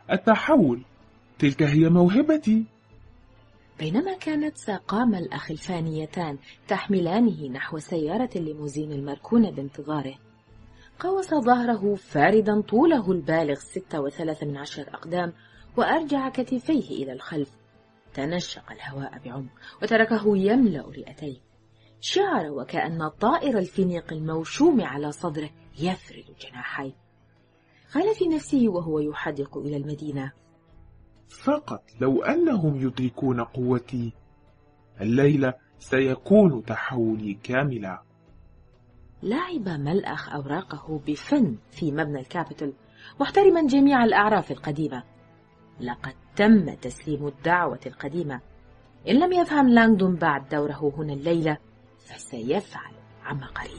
التحول، تلك هي موهبتي. بينما كانت ساقام الأخ الفانيتان تحملانه نحو سيارة الليموزين المركونة بانتظاره، قوس ظهره فاردا طوله البالغ 6.3 أقدام، وأرجع كتفيه إلى الخلف. تنشق الهواء بعمق وتركه يملأ رئتيه. شعر وكأن الطائر الفينيق الموشوم على صدره يفرد جناحيه. قال في نفسه وهو يحدق إلى المدينة: فقط لو أنهم يدركون قوتي، الليلة سيكون تحولي كاملا. لعب ملأخ أوراقه بفن في مبنى الكابيتول، محترما جميع الأعراف القديمة. لقد تم تسليم الدعوة القديمة. إن لم يفهم لانغدون بعد دوره هنا الليلة، فسيفعل عما قريب.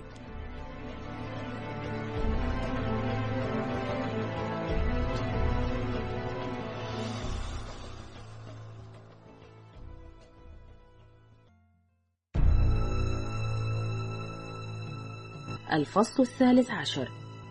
الفصل 13.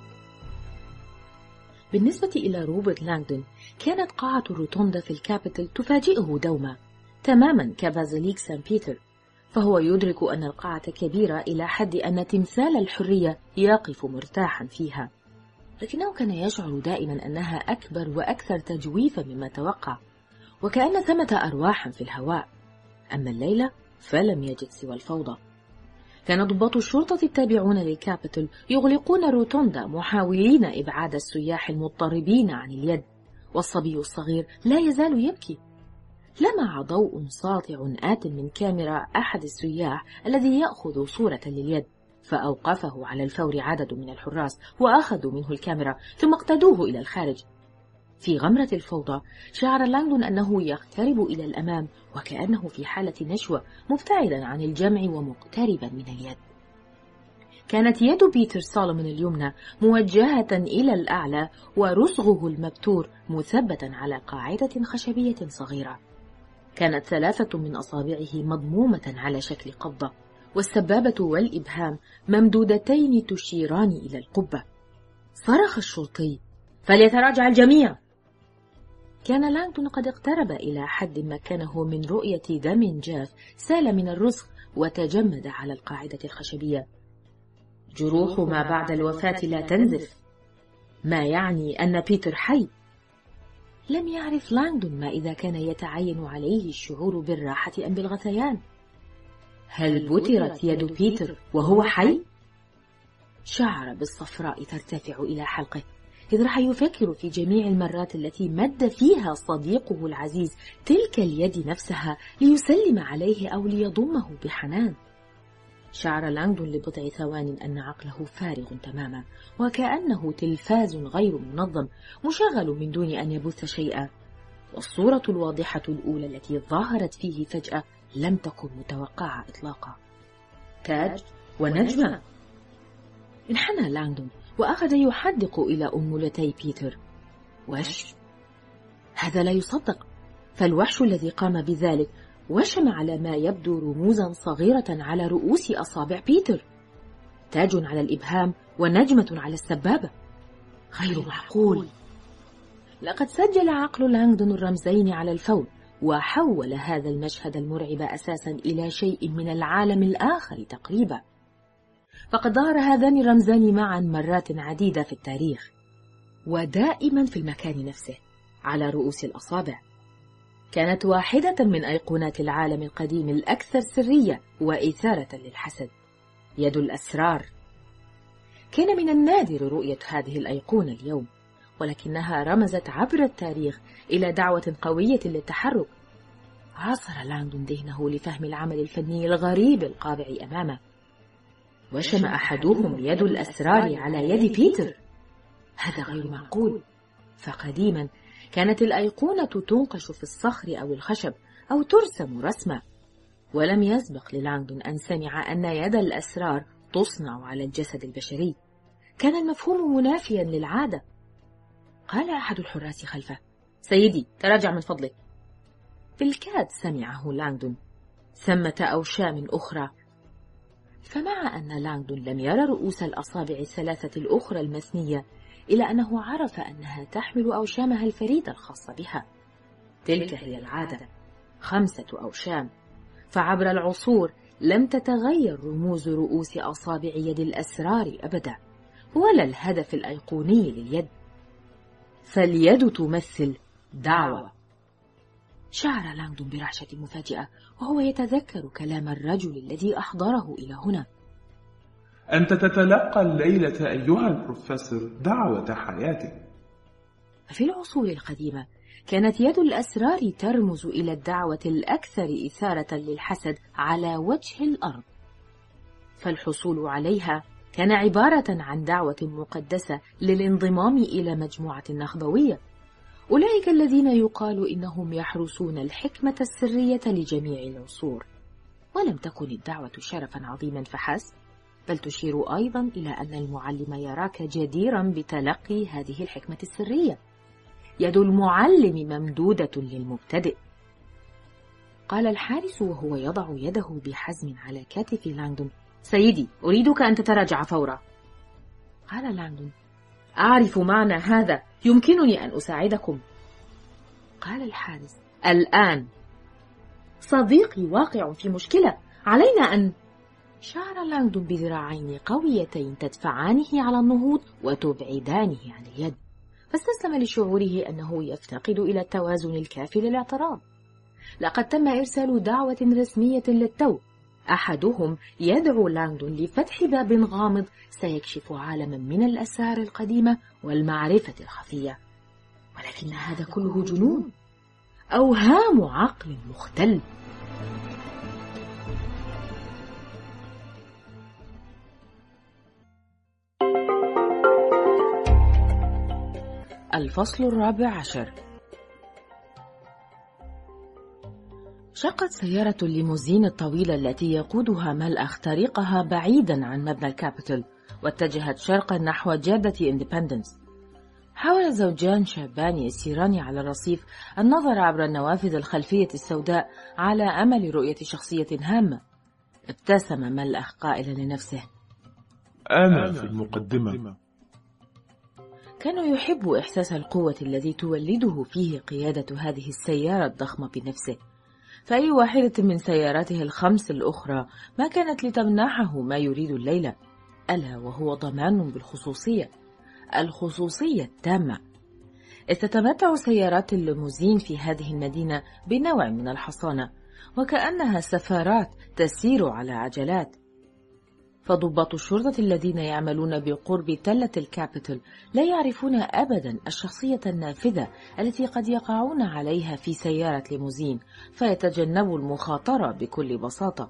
بالنسبة إلى روبرت لانغدون، كانت قاعة الروتوندا في الكابيتول تفاجئه دوما، تماما كبازيليك سان بيتر، فهو يدرك أن القاعة كبيرة إلى حد أن تمثال الحرية يقف مرتاحا فيها، لكنه كان يشعر دائما أنها أكبر وأكثر تجويفا مما توقع، وكأن ثمة أرواحا في الهواء. أما الليلة فلم يجد سوى الفوضى. كان ضباط الشرطة التابعون للكابيتول يغلقون الروتوندا محاولين إبعاد السياح المضطربين عن اليد، والصبي الصغير لا يزال يبكي. لمع ضوء ساطع آت من كاميرا أحد السياح الذي يأخذ صورة لليد، فأوقفه على الفور عدد من الحراس وأخذوا منه الكاميرا ثم اقتادوه إلى الخارج. في غمرة الفوضى شعر لانغدون أنه يقترب إلى الأمام وكأنه في حالة نشوة، مبتعدا عن الجمع ومقتربا من اليد. كانت يد بيتر سولومون اليمنى موجهة إلى الأعلى، ورسغه المبتور مثبتا على قاعدة خشبية صغيرة. كانت 3 من أصابعه مضمومة على شكل قبضة، والسبابة والإبهام ممدودتين تشيران إلى القبة. صرخ الشرطي: فليتراجع الجميع! كان لانغدون قد اقترب إلى حد مكنه من رؤية دم جاف سال من الرسغ وتجمد على القاعدة الخشبية. جروح ما بعد الوفاة لا تنزف، ما يعني أن بيتر حي. لم يعرف لانغدون ما إذا كان يتعين عليه الشعور بالراحة أم بالغثيان. هل بترت يد بيتر وهو حي؟ شعر بالصفراء ترتفع إلى حلقه، إذ راح يفكر في جميع المرات التي مد فيها صديقه العزيز تلك اليد نفسها ليسلم عليه أو ليضمه بحنان. شعر لانغدون لبضع ثوان أن عقله فارغ تماما، وكأنه تلفاز غير منظم مشغل من دون أن يبث شيئا. والصورة الواضحة الأولى التي ظهرت فيه فجأة لم تكن متوقعة إطلاقا. تاج ونجمة. انحنى لانغدون وأخذ يحدق إلى أنملتي بيتر. وش؟ هذا لا يصدق، فالوحش الذي قام بذلك وشم على ما يبدو رموزا صغيرة على رؤوس أصابع بيتر. تاج على الإبهام ونجمة على السبابة. غير معقول. لقد سجل عقل لانغدون الرمزين على الفور، وحول هذا المشهد المرعب أساسا إلى شيء من العالم الآخر تقريبا. فقد ظهر هذان الرمزان معا مرات عديدة في التاريخ، ودائما في المكان نفسه على رؤوس الأصابع. كانت واحدة من أيقونات العالم القديم الأكثر سرية وإثارة للحسد: يد الأسرار. كان من النادر رؤية هذه الأيقونة اليوم، ولكنها رمزت عبر التاريخ إلى دعوة قوية للتحرك. عاصر لانغدون ذهنه لفهم العمل الفني الغريب القابع أمامه. وشم أحدهم يد الأسرار على يد بيتر. هذا غير معقول، فقديما كانت الأيقونة تنقش في الصخر أو الخشب أو ترسم رسمة، ولم يسبق للانغدون أن سمع أن يد الأسرار تصنع على الجسد البشري. كان المفهوم منافيا للعادة. قال أحد الحراس خلفه: سيدي، تراجع من فضلك. بالكاد سمعه لانغدون: ثمة أوشام أخرى. فمع أن لانغدون لم يرى رؤوس الأصابع الثلاثة الأخرى المثنية، إلى أنه عرف أنها تحمل أوشامها الفريدة الخاصة بها. تلك هي العادة، 5 أوشام، فعبر العصور لم تتغير رموز رؤوس أصابع يد الأسرار أبدا، ولا الهدف الأيقوني لليد، فاليد تمثل دعوة. شعر لانغدون برعشة مفاجئة وهو يتذكر كلام الرجل الذي أحضره إلى هنا. أنت تتلقى الليلة أيها البروفيسور دعوة حياتك. في العصور القديمة كانت يد الأسرار ترمز إلى الدعوة الأكثر إثارة للحسد على وجه الأرض، فالحصول عليها كان عبارة عن دعوة مقدسة للانضمام إلى مجموعة نخبوية، أولئك الذين يقال إنهم يحرسون الحكمة السرية لجميع العصور. ولم تكن الدعوة شرفا عظيما فحسب، بل تشير أيضا إلى أن المعلم يراك جديرا بتلقي هذه الحكمة السرية. يد المعلم ممدودة للمبتدئ. قال الحارس وهو يضع يده بحزم على كتف لانغدون: سيدي، أريدك أن تتراجع فورا. قال لانغدون: أعرف معنى هذا، يمكنني أن أساعدكم. قال الحارس: الآن. صديقي واقع في مشكلة، علينا أن... شعر لانغدون بذراعين قويتين تدفعانه على النهوض وتبعدانه عن اليد، فاستسلم لشعوره أنه يفتقد إلى التوازن الكافي للاعتراض. لقد تم إرسال دعوة رسمية للتو، أحدهم يدعو لانغدون لفتح باب غامض سيكشف عالما من الأسرار القديمة والمعرفة الخفية، ولكن هذا كله جنون، أوهام عقل مختل. الفصل 14. شقت سيارة الليموزين الطويلة التي يقودها ملأخ طريقها بعيدا عن مبنى الكابيتول، واتجهت شرقا نحو جادة اندبندنس. حاول الزوجان شابان يسيران على الرصيف النظر عبر النوافذ الخلفية السوداء على أمل رؤية شخصية هامة. ابتسم ملأخ قائلا لنفسه: أنا في المقدمة. كان يحب إحساس القوة الذي تولده فيه قيادة هذه السيارة الضخمة بنفسه، فأي واحدة من سياراته ال5 الأخرى ما كانت لتمنحه ما يريد الليلة، ألا وهو ضمان بالخصوصية، الخصوصية التامة. إذ تتمتع سيارات الليموزين في هذه المدينة بنوع من الحصانة، وكأنها سفارات تسير على عجلات. فضباط الشرطة الذين يعملون بقرب تلة الكابيتول لا يعرفون أبدا الشخصية النافذة التي قد يقعون عليها في سيارة ليموزين، فيتجنبوا المخاطرة بكل بساطة.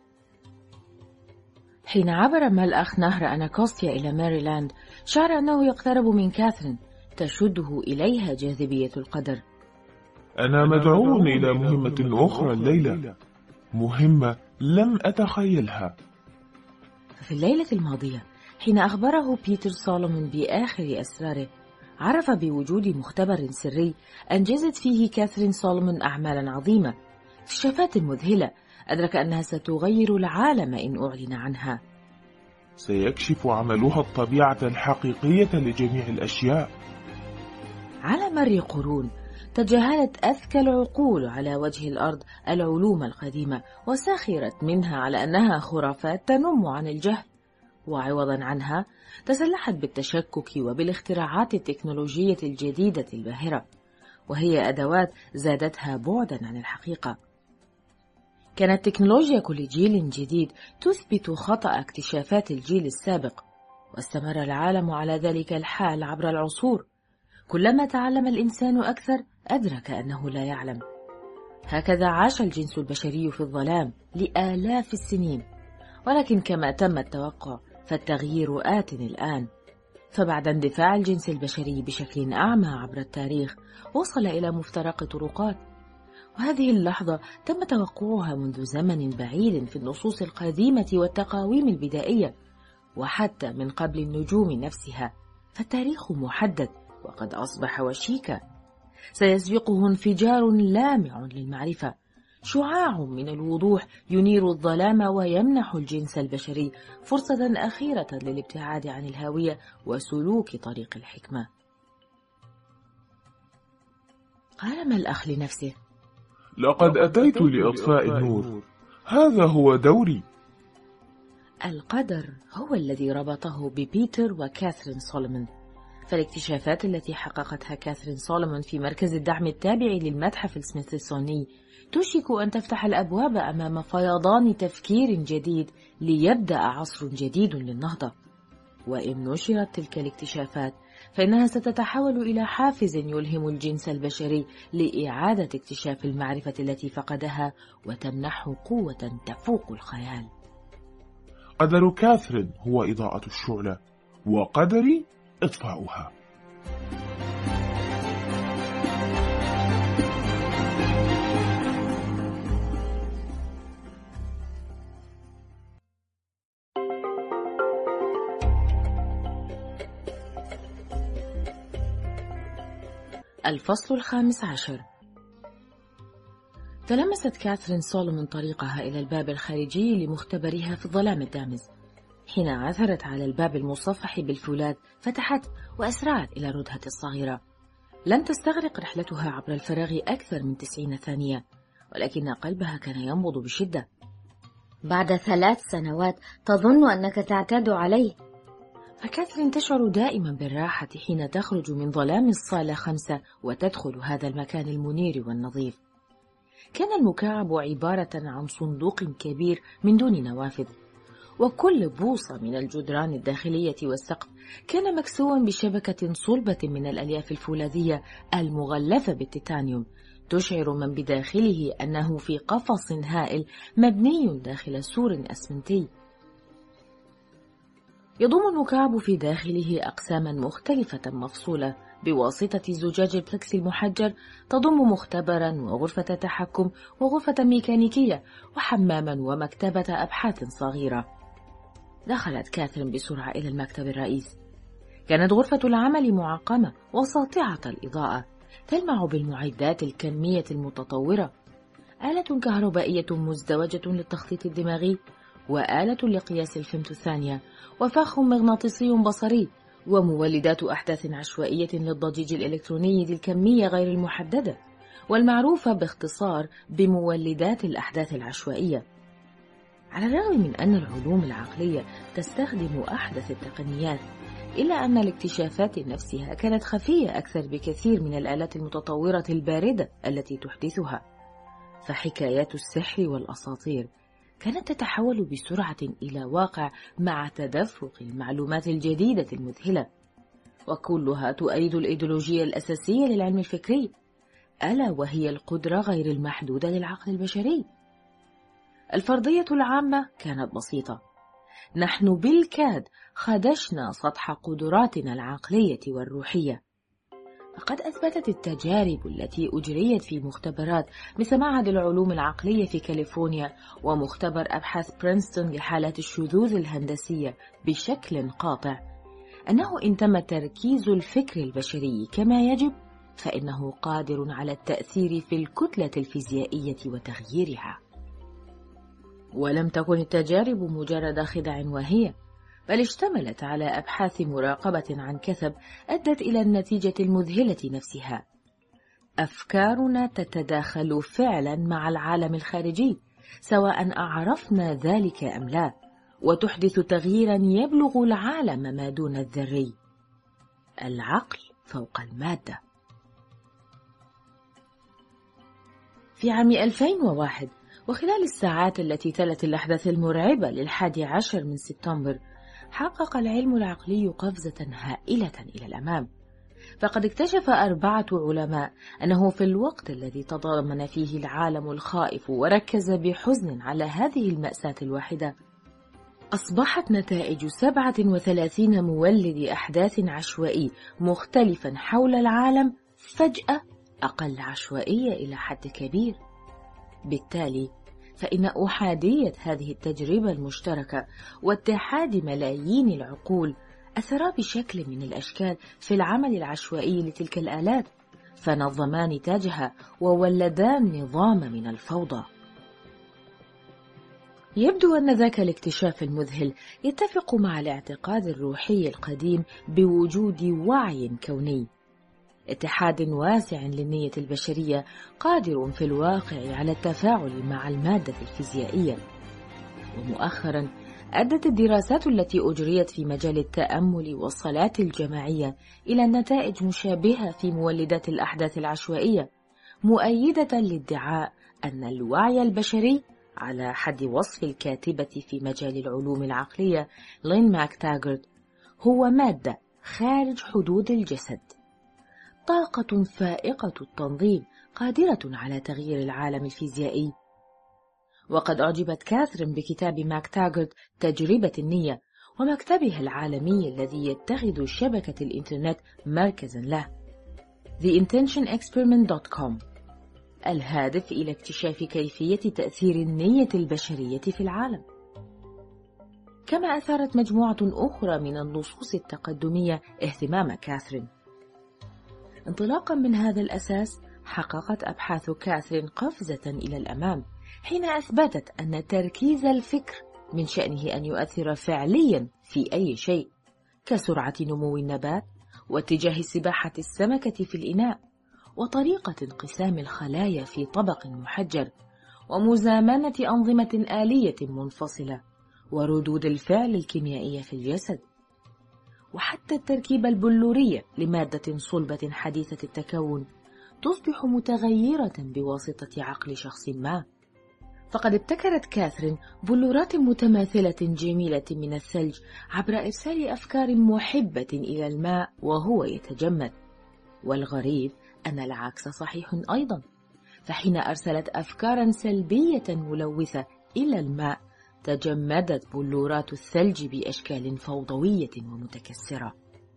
حين عبر ملأخ نهر أناكوستيا إلى ماريلاند، شعر أنه يقترب من كاثرين، تشده إليها جاذبية القدر. أنا مدعو إلى مهمة أخرى الليلة، مهمة لم أتخيلها. في الليلة الماضية حين أخبره بيتر سولومون بآخر أسراره، عرف بوجود مختبر سري أنجزت فيه كاثرين سولومون أعمالا عظيمة، اكتشافات مذهلة أدرك أنها ستغير العالم إن أعلن عنها. سيكشف عملها الطبيعة الحقيقية لجميع الأشياء. على مر قرون تجاهلت أذكى العقول على وجه الأرض العلوم القديمة، وسخرت منها على أنها خرافات تنم عن الجهل، وعوضا عنها تسلحت بالتشكك وبالاختراعات التكنولوجية الجديدة الباهرة، وهي أدوات زادتها بعدا عن الحقيقة. كانت تكنولوجيا كل جيل جديد تثبت خطأ اكتشافات الجيل السابق، واستمر العالم على ذلك الحال عبر العصور. كلما تعلم الإنسان أكثر أدرك أنه لا يعلم. هكذا عاش الجنس البشري في الظلام لآلاف السنين، ولكن كما تم التوقع فالتغيير آت الآن. فبعد اندفاع الجنس البشري بشكل أعمى عبر التاريخ وصل إلى مفترق طرقات، وهذه اللحظة تم توقعها منذ زمن بعيد في النصوص القديمة والتقاويم البدائية، وحتى من قبل النجوم نفسها، فالتاريخ محدد وقد أصبح وشيكا. سيسبقه انفجار لامع للمعرفة شعاع من الوضوح ينير الظلام ويمنح الجنس البشري فرصة أخيرة للابتعاد عن الهاوية وسلوك طريق الحكمة. قال ملأخ لنفسه: لقد أتيت لإطفاء النور، هذا هو دوري. القدر هو الذي ربطه ببيتر وكاثرين سولومون، فالاكتشافات التي حققتها كاثرين سولومون في مركز الدعم التابع للمتحف السميثسوني توشك أن تفتح الأبواب أمام فيضان تفكير جديد ليبدأ عصر جديد للنهضة. وإن نشرت تلك الاكتشافات فإنها ستتحول إلى حافز يلهم الجنس البشري لإعادة اكتشاف المعرفة التي فقدها وتمنحه قوة تفوق الخيال. قدر كاثرين هو إضاءة الشعلة، وقدري إطفاؤها. الفصل 15. تلمست كاثرين سولومون طريقها إلى الباب الخارجي لمختبرها في الظلام الدامس. حين عثرت على الباب المصفح بالفولاذ فتحت وأسرعت إلى ردهة الصغيرة. لم تستغرق رحلتها عبر الفراغ أكثر من 90 ثانية، ولكن قلبها كان ينبض بشدة. بعد 3 سنوات تظن أنك تعتاد عليه؟ فكاثرين تشعر دائما بالراحة حين تخرج من ظلام الصالة 5 وتدخل هذا المكان المنير والنظيف. كان المكعب عبارة عن صندوق كبير من دون نوافذ، وكل بوصة من الجدران الداخلية والسقف كان مكسوا بشبكة صلبة من الألياف الفولاذية المغلفة بالتيتانيوم، تشعر من بداخله أنه في قفص هائل مبني داخل سور أسمنتي. يضم المكعب في داخله أقساما مختلفة مفصولة بواسطة زجاج البلكس المحجر، تضم مختبرا وغرفة تحكم وغرفة ميكانيكية وحماما ومكتبة أبحاث صغيرة. دخلت كاثرين بسرعة إلى المكتب الرئيس. كانت غرفة العمل معقمة وساطعة الإضاءة، تلمع بالمعدات الكمية المتطورة، آلة كهربائية مزدوجة للتخطيط الدماغي، وآلة لقياس الفيمتو الثانية، وفخ مغناطيسي بصري، ومولدات أحداث عشوائية للضجيج الإلكتروني ذي الكمية غير المحددة، والمعروفة باختصار بمولدات الأحداث العشوائية. على الرغم من أن العلوم العقلية تستخدم أحدث التقنيات، إلا أن الاكتشافات نفسها كانت خفية أكثر بكثير من الآلات المتطورة الباردة التي تحدثها. فحكايات السحر والأساطير كانت تتحول بسرعة إلى واقع مع تدفق المعلومات الجديدة المذهلة، وكلها تؤيد الإيديولوجيا الأساسية للعلم الفكري، ألا وهي القدرة غير المحدودة للعقل البشري. الفرضية العامة كانت بسيطة: نحن بالكاد خدشنا سطح قدراتنا العقلية والروحية. فقد أثبتت التجارب التي أجريت في مختبرات مثل معهد العلوم العقلية في كاليفورنيا ومختبر أبحاث برينستون لحالات الشذوذ الهندسية بشكل قاطع أنه إن تم تركيز الفكر البشري كما يجب فإنه قادر على التأثير في الكتلة الفيزيائية وتغييرها. ولم تكن التجارب مجرد خدع واهية، بل اشتملت على أبحاث مراقبة عن كثب أدت إلى النتيجة المذهلة نفسها. أفكارنا تتداخل فعلا مع العالم الخارجي سواء أعرفنا ذلك أم لا، وتحدث تغييرا يبلغ العالم ما دون الذري. العقل فوق المادة. في عام 2001 وخلال الساعات التي تلت الأحداث المرعبة لل11 من سبتمبر، حقق العلم العقلي قفزة هائلة إلى الأمام. فقد اكتشف 4 علماء أنه في الوقت الذي تضامن فيه العالم الخائف وركز بحزن على هذه المأساة الواحدة، أصبحت نتائج 37 مولد أحداث عشوائي مختلفا حول العالم فجأة أقل عشوائية إلى حد كبير. بالتالي فإن أحادية هذه التجربة المشتركة واتحاد ملايين العقول أثرا بشكل من الأشكال في العمل العشوائي لتلك الآلات، فنظما نتاجها وولدا نظام من الفوضى. يبدو أن ذاك الاكتشاف المذهل يتفق مع الاعتقاد الروحي القديم بوجود وعي كوني، اتحاد واسع للنية البشرية قادر في الواقع على التفاعل مع المادة الفيزيائية. ومؤخرا أدت الدراسات التي أجريت في مجال التأمل والصلاة الجماعية إلى نتائج مشابهة في مولدات الأحداث العشوائية، مؤيدة للادعاء أن الوعي البشري، على حد وصف الكاتبة في مجال العلوم العقلية لين ماكتاغورت، هو مادة خارج حدود الجسد، طاقة فائقة التنظيم قادرة على تغيير العالم الفيزيائي. وقد أعجبت كاثرين بكتاب ماكتاغورت تجربة النية، ومكتبها العالمي الذي يتخذ شبكة الإنترنت مركزا له theintentionexperiment.com، الهادف إلى اكتشاف كيفية تأثير النية البشرية في العالم. كما أثارت مجموعة أخرى من النصوص التقدمية اهتمام كاثرين. انطلاقا من هذا الأساس، حققت أبحاث كاثرين قفزة إلى الأمام حين أثبتت أن تركيز الفكر من شأنه أن يؤثر فعليا في أي شيء، كسرعة نمو النبات، واتجاه السباحة السمكة في الإناء، وطريقة انقسام الخلايا في طبق محجر، ومزامنة أنظمة آلية منفصلة، وردود الفعل الكيميائية في الجسد، وحتى التركيبة البلورية لمادة صلبة حديثة التكون تصبح متغيرة بواسطة عقل شخص ما. فقد ابتكرت كاثرين بلورات متماثلة جميلة من الثلج عبر إرسال أفكار محبة إلى الماء وهو يتجمد. والغريب أن العكس صحيح أيضا، فحين أرسلت أفكارا سلبية ملوثة إلى الماء تجمدت بلورات الثلج بأشكال فوضوية ومتكسرة.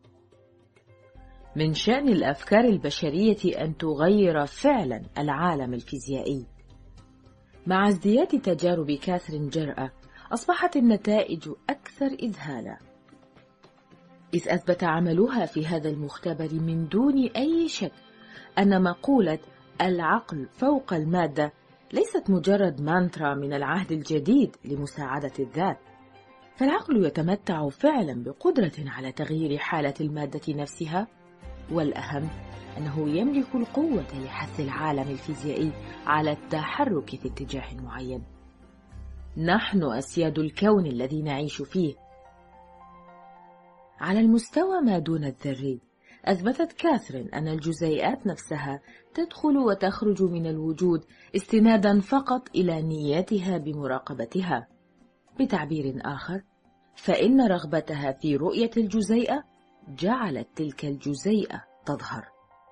من شأن الأفكار البشرية أن تغير فعلا العالم الفيزيائي. مع ازدياد تجارب كاثرين جرأة، أصبحت النتائج أكثر إذهالا، إذ أثبت عملها في هذا المختبر من دون أي شك أن مقولة العقل فوق المادة ليست مجرد مانترا من العهد الجديد لمساعدة الذات، فالعقل يتمتع فعلا بقدرة على تغيير حالة المادة نفسها، والأهم أنه يملك القوة لحث العالم الفيزيائي على التحرك في اتجاه معين. نحن أسياد الكون الذي نعيش فيه. على المستوى ما دون الذري، أثبتت كاثرين أن الجزيئات نفسها تدخل وتخرج من الوجود استنادا فقط إلى نيتها بمراقبتها. بتعبير آخر، فإن رغبتها في رؤية الجزيئة جعلت تلك الجزيئة تظهر.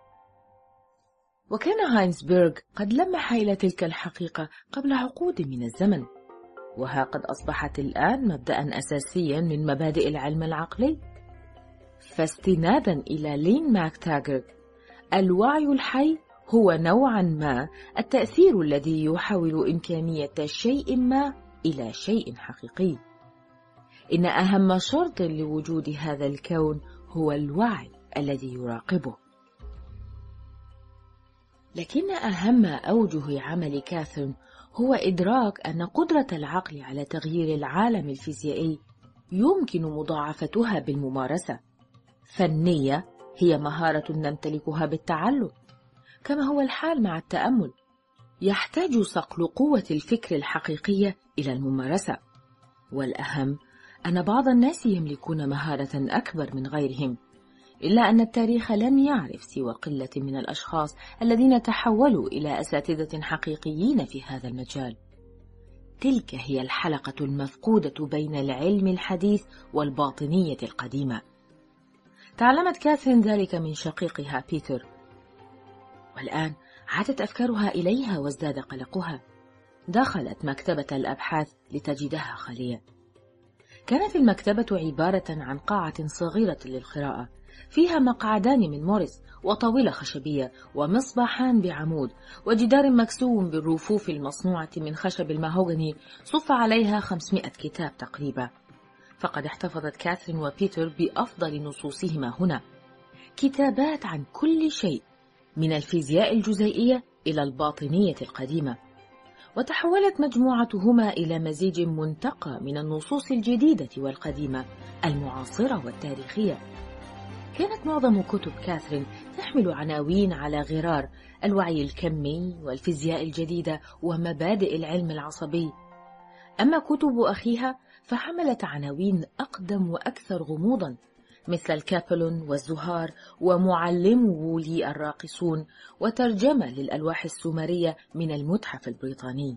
وكان هاينزبرغ قد لمح إلى تلك الحقيقة قبل عقود من الزمن، وها قد أصبحت الآن مبدأ أساسيا من مبادئ العلم العقلي. فاستنادا إلى لين ماكتاغورت، الوعي الحي هو نوعا ما التأثير الذي يحول إمكانية شيء ما إلى شيء حقيقي. إن أهم شرط لوجود هذا الكون هو الوعي الذي يراقبه. لكن أهم أوجه عمل كاثرين هو إدراك أن قدرة العقل على تغيير العالم الفيزيائي يمكن مضاعفتها بالممارسة، فالنية هي مهارة نمتلكها بالتعلم، كما هو الحال مع التأمل. يحتاج صقل قوة الفكر الحقيقية إلى الممارسة، والأهم أن بعض الناس يملكون مهارة أكبر من غيرهم، إلا أن التاريخ لم يعرف سوى قلة من الأشخاص الذين تحولوا إلى أساتذة حقيقيين في هذا المجال. تلك هي الحلقة المفقودة بين العلم الحديث والباطنية القديمة. تعلمت كاثرين ذلك من شقيقها بيتر، والآن عادت أفكارها إليها وازداد قلقها. دخلت مكتبة الأبحاث لتجدها خالية. كانت المكتبة عبارة عن قاعة صغيرة للقراءة، فيها مقعدان من موريس وطاولة خشبية ومصباحان بعمود وجدار مكسو بالرفوف المصنوعة من خشب الماهوغني صف عليها 500 كتاب تقريبا. فقد احتفظت كاثرين وبيتر بأفضل نصوصهما هنا، كتابات عن كل شيء، من الفيزياء الجزيئية إلى الباطنية القديمة، وتحولت مجموعتهما إلى مزيج منتقى من النصوص الجديدة والقديمة المعاصرة والتاريخية. كانت معظم كتب كاثرين تحمل عناوين على غرار الوعي الكمي والفيزياء الجديدة ومبادئ العلم العصبي، أما كتب أخيها فحملت عناوين أقدم وأكثر غموضا، مثل الكابلون والزهار ومعلمو لي الراقصون، وترجمة للألواح السومرية من المتحف البريطاني.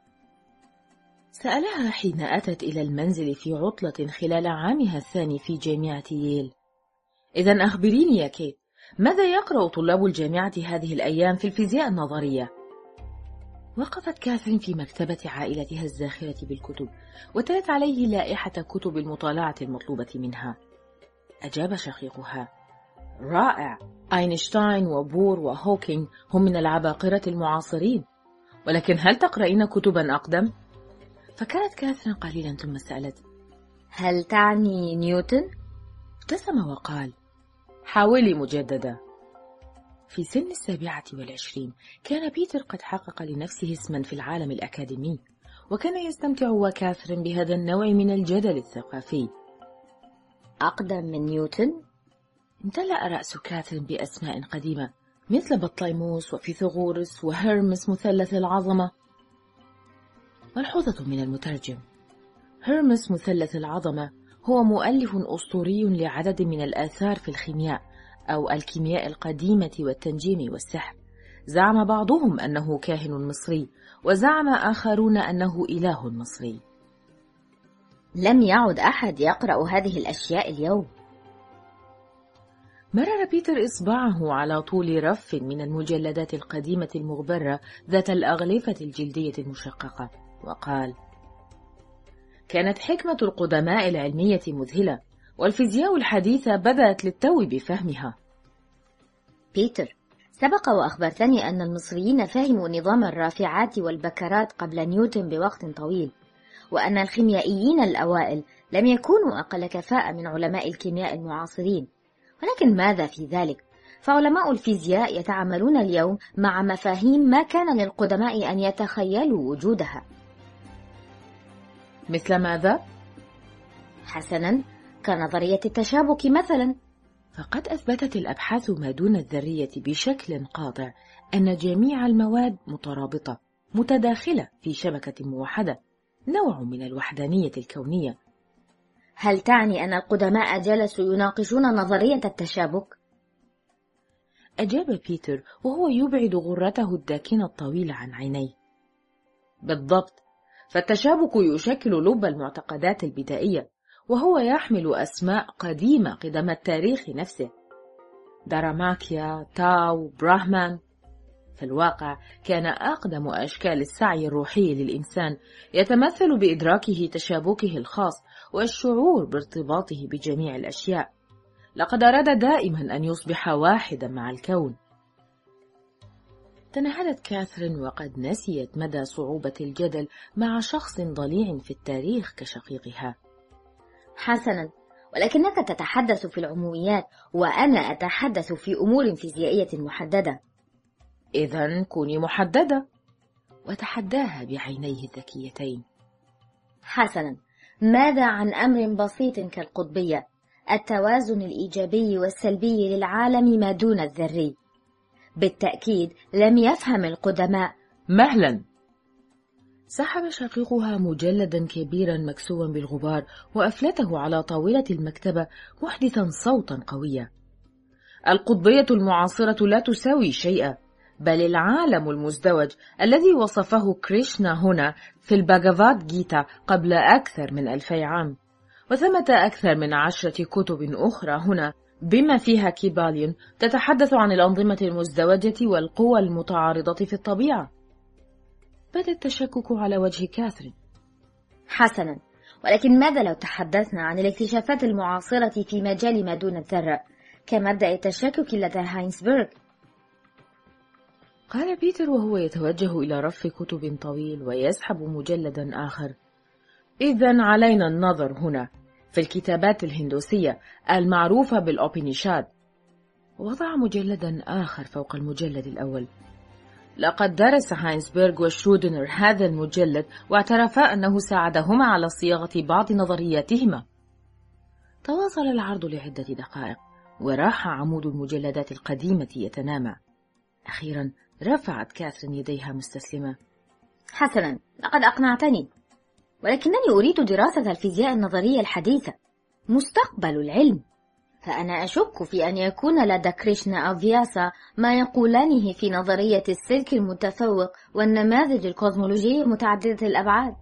سألها حين أتت إلى المنزل في عطلة خلال عامها الثاني في جامعة ييل: إذن أخبريني يا كيت، ماذا يقرأ طلاب الجامعة هذه الأيام في الفيزياء النظرية؟ وقفت كاثرين في مكتبة عائلتها الزاخرة بالكتب، وتلت عليه لائحة كتب المطالعة المطلوبة منها. أجاب شقيقها: رائع، أينشتاين وبور وهوكينج هم من العباقرة المعاصرين، ولكن هل تقرأين كتبا أقدم؟ فكانت كاثرين قليلا ثم سألت: هل تعني نيوتن؟ ابتسم وقال: حاولي مجددا. في سن 27 كان بيتر قد حقق لنفسه اسما في العالم الأكاديمي، وكان يستمتع وكاثرين بهذا النوع من الجدل الثقافي. أقدم من نيوتن؟ امتلأ رأس كاثرين بأسماء قديمة مثل بطليموس وفيثاغورس وهرمس مثلث العظمة. ملحوظة من المترجم: هرمس مثلث العظمة هو مؤلف أسطوري لعدد من الآثار في الخيمياء أو الكيمياء القديمة والتنجيم والسحر. زعم بعضهم أنه كاهن مصري، وزعم آخرون أنه إله مصري. لم يعد أحد يقرأ هذه الأشياء اليوم. مرر بيتر إصبعه على طول رف من المجلدات القديمة المغبرة ذات الأغلفة الجلدية المشققة، وقال: كانت حكمة القدماء العلمية مذهلة، والفيزياء الحديثة بدأت للتو بفهمها. بيتر، سبق وأخبرتني أن المصريين فهموا نظام الرافعات والبكرات قبل نيوتن بوقت طويل، وأن الخيميائيين الأوائل لم يكونوا أقل كفاءة من علماء الكيمياء المعاصرين. ولكن ماذا في ذلك؟ فعلماء الفيزياء يتعاملون اليوم مع مفاهيم ما كان للقدماء أن يتخيلوا وجودها. مثل ماذا؟ حسنا، كنظرية التشابك مثلا. فقد أثبتت الأبحاث ما دون الذرية بشكل قاطع أن جميع المواد مترابطة متداخلة في شبكة موحدة، نوع من الوحدانية الكونية. هل تعني أن القدماء جلسوا يناقشون نظرية التشابك؟ أجاب بيتر وهو يبعد غرته الداكنة الطويلة عن عينيه: بالضبط، فالتشابك يشكل لب المعتقدات البدائية، وهو يحمل أسماء قديمة قدم التاريخ نفسه: داراماكيا، تاو، براهمان. في الواقع كان أقدم أشكال السعي الروحي للإنسان يتمثل بإدراكه تشابكه الخاص والشعور بارتباطه بجميع الأشياء. لقد أراد دائما أن يصبح واحدا مع الكون. تنهدت كاثرين وقد نسيت مدى صعوبة الجدل مع شخص ضليع في التاريخ كشقيقها. حسنا، ولكنك تتحدث في العموميات وأنا أتحدث في أمور فيزيائية محددة. إذن كوني محددة. وتحداها بعينيه الذكيتين. حسنا، ماذا عن أمر بسيط كالقطبية، التوازن الإيجابي والسلبي للعالم ما دون الذري؟ بالتأكيد لم يفهم القدماء. مهلا. سحب شقيقها مجلدا كبيرا مكسوا بالغبار وأفلته على طاولة المكتبة محدثا صوتا قويا: القطبية المعاصرة لا تساوي شيئا، بل العالم المزدوج الذي وصفه كريشنا هنا في الباغافاد جيتا قبل أكثر من 2000 عام، وثمة أكثر من 10 كتب أخرى هنا بما فيها كيباليون تتحدث عن الأنظمة المزدوجة والقوى المتعارضة في الطبيعة. بدا التشكك على وجه كاثرين. حسنا، ولكن ماذا لو تحدثنا عن الاكتشافات المعاصرة في مجال ما دون الذرة كمبدأ التشكك لدى هاينسبرغ؟ قال بيتر وهو يتوجه إلى رف كتب طويل ويسحب مجلدا آخر: إذن علينا النظر هنا في الكتابات الهندوسية المعروفة بالأوبنيشاد. ووضع مجلدا آخر فوق المجلد الأول. لقد درس هاينزبرغ وشرودنر هذا المجلد واعترفا أنه ساعدهما على صياغة بعض نظرياتهما. تواصل العرض لعدة دقائق، وراح عمود المجلدات القديمة يتنامى. أخيرا رفعت كاثرين يديها مستسلمة. حسنا، لقد أقنعتني، ولكنني أريد دراسة الفيزياء النظرية الحديثة، مستقبل العلم. فأنا أشك في أن يكون لدى كريشنا أو فياسا ما يقولانه في نظرية السلك المتفوق والنماذج الكوزمولوجية متعددة الأبعاد.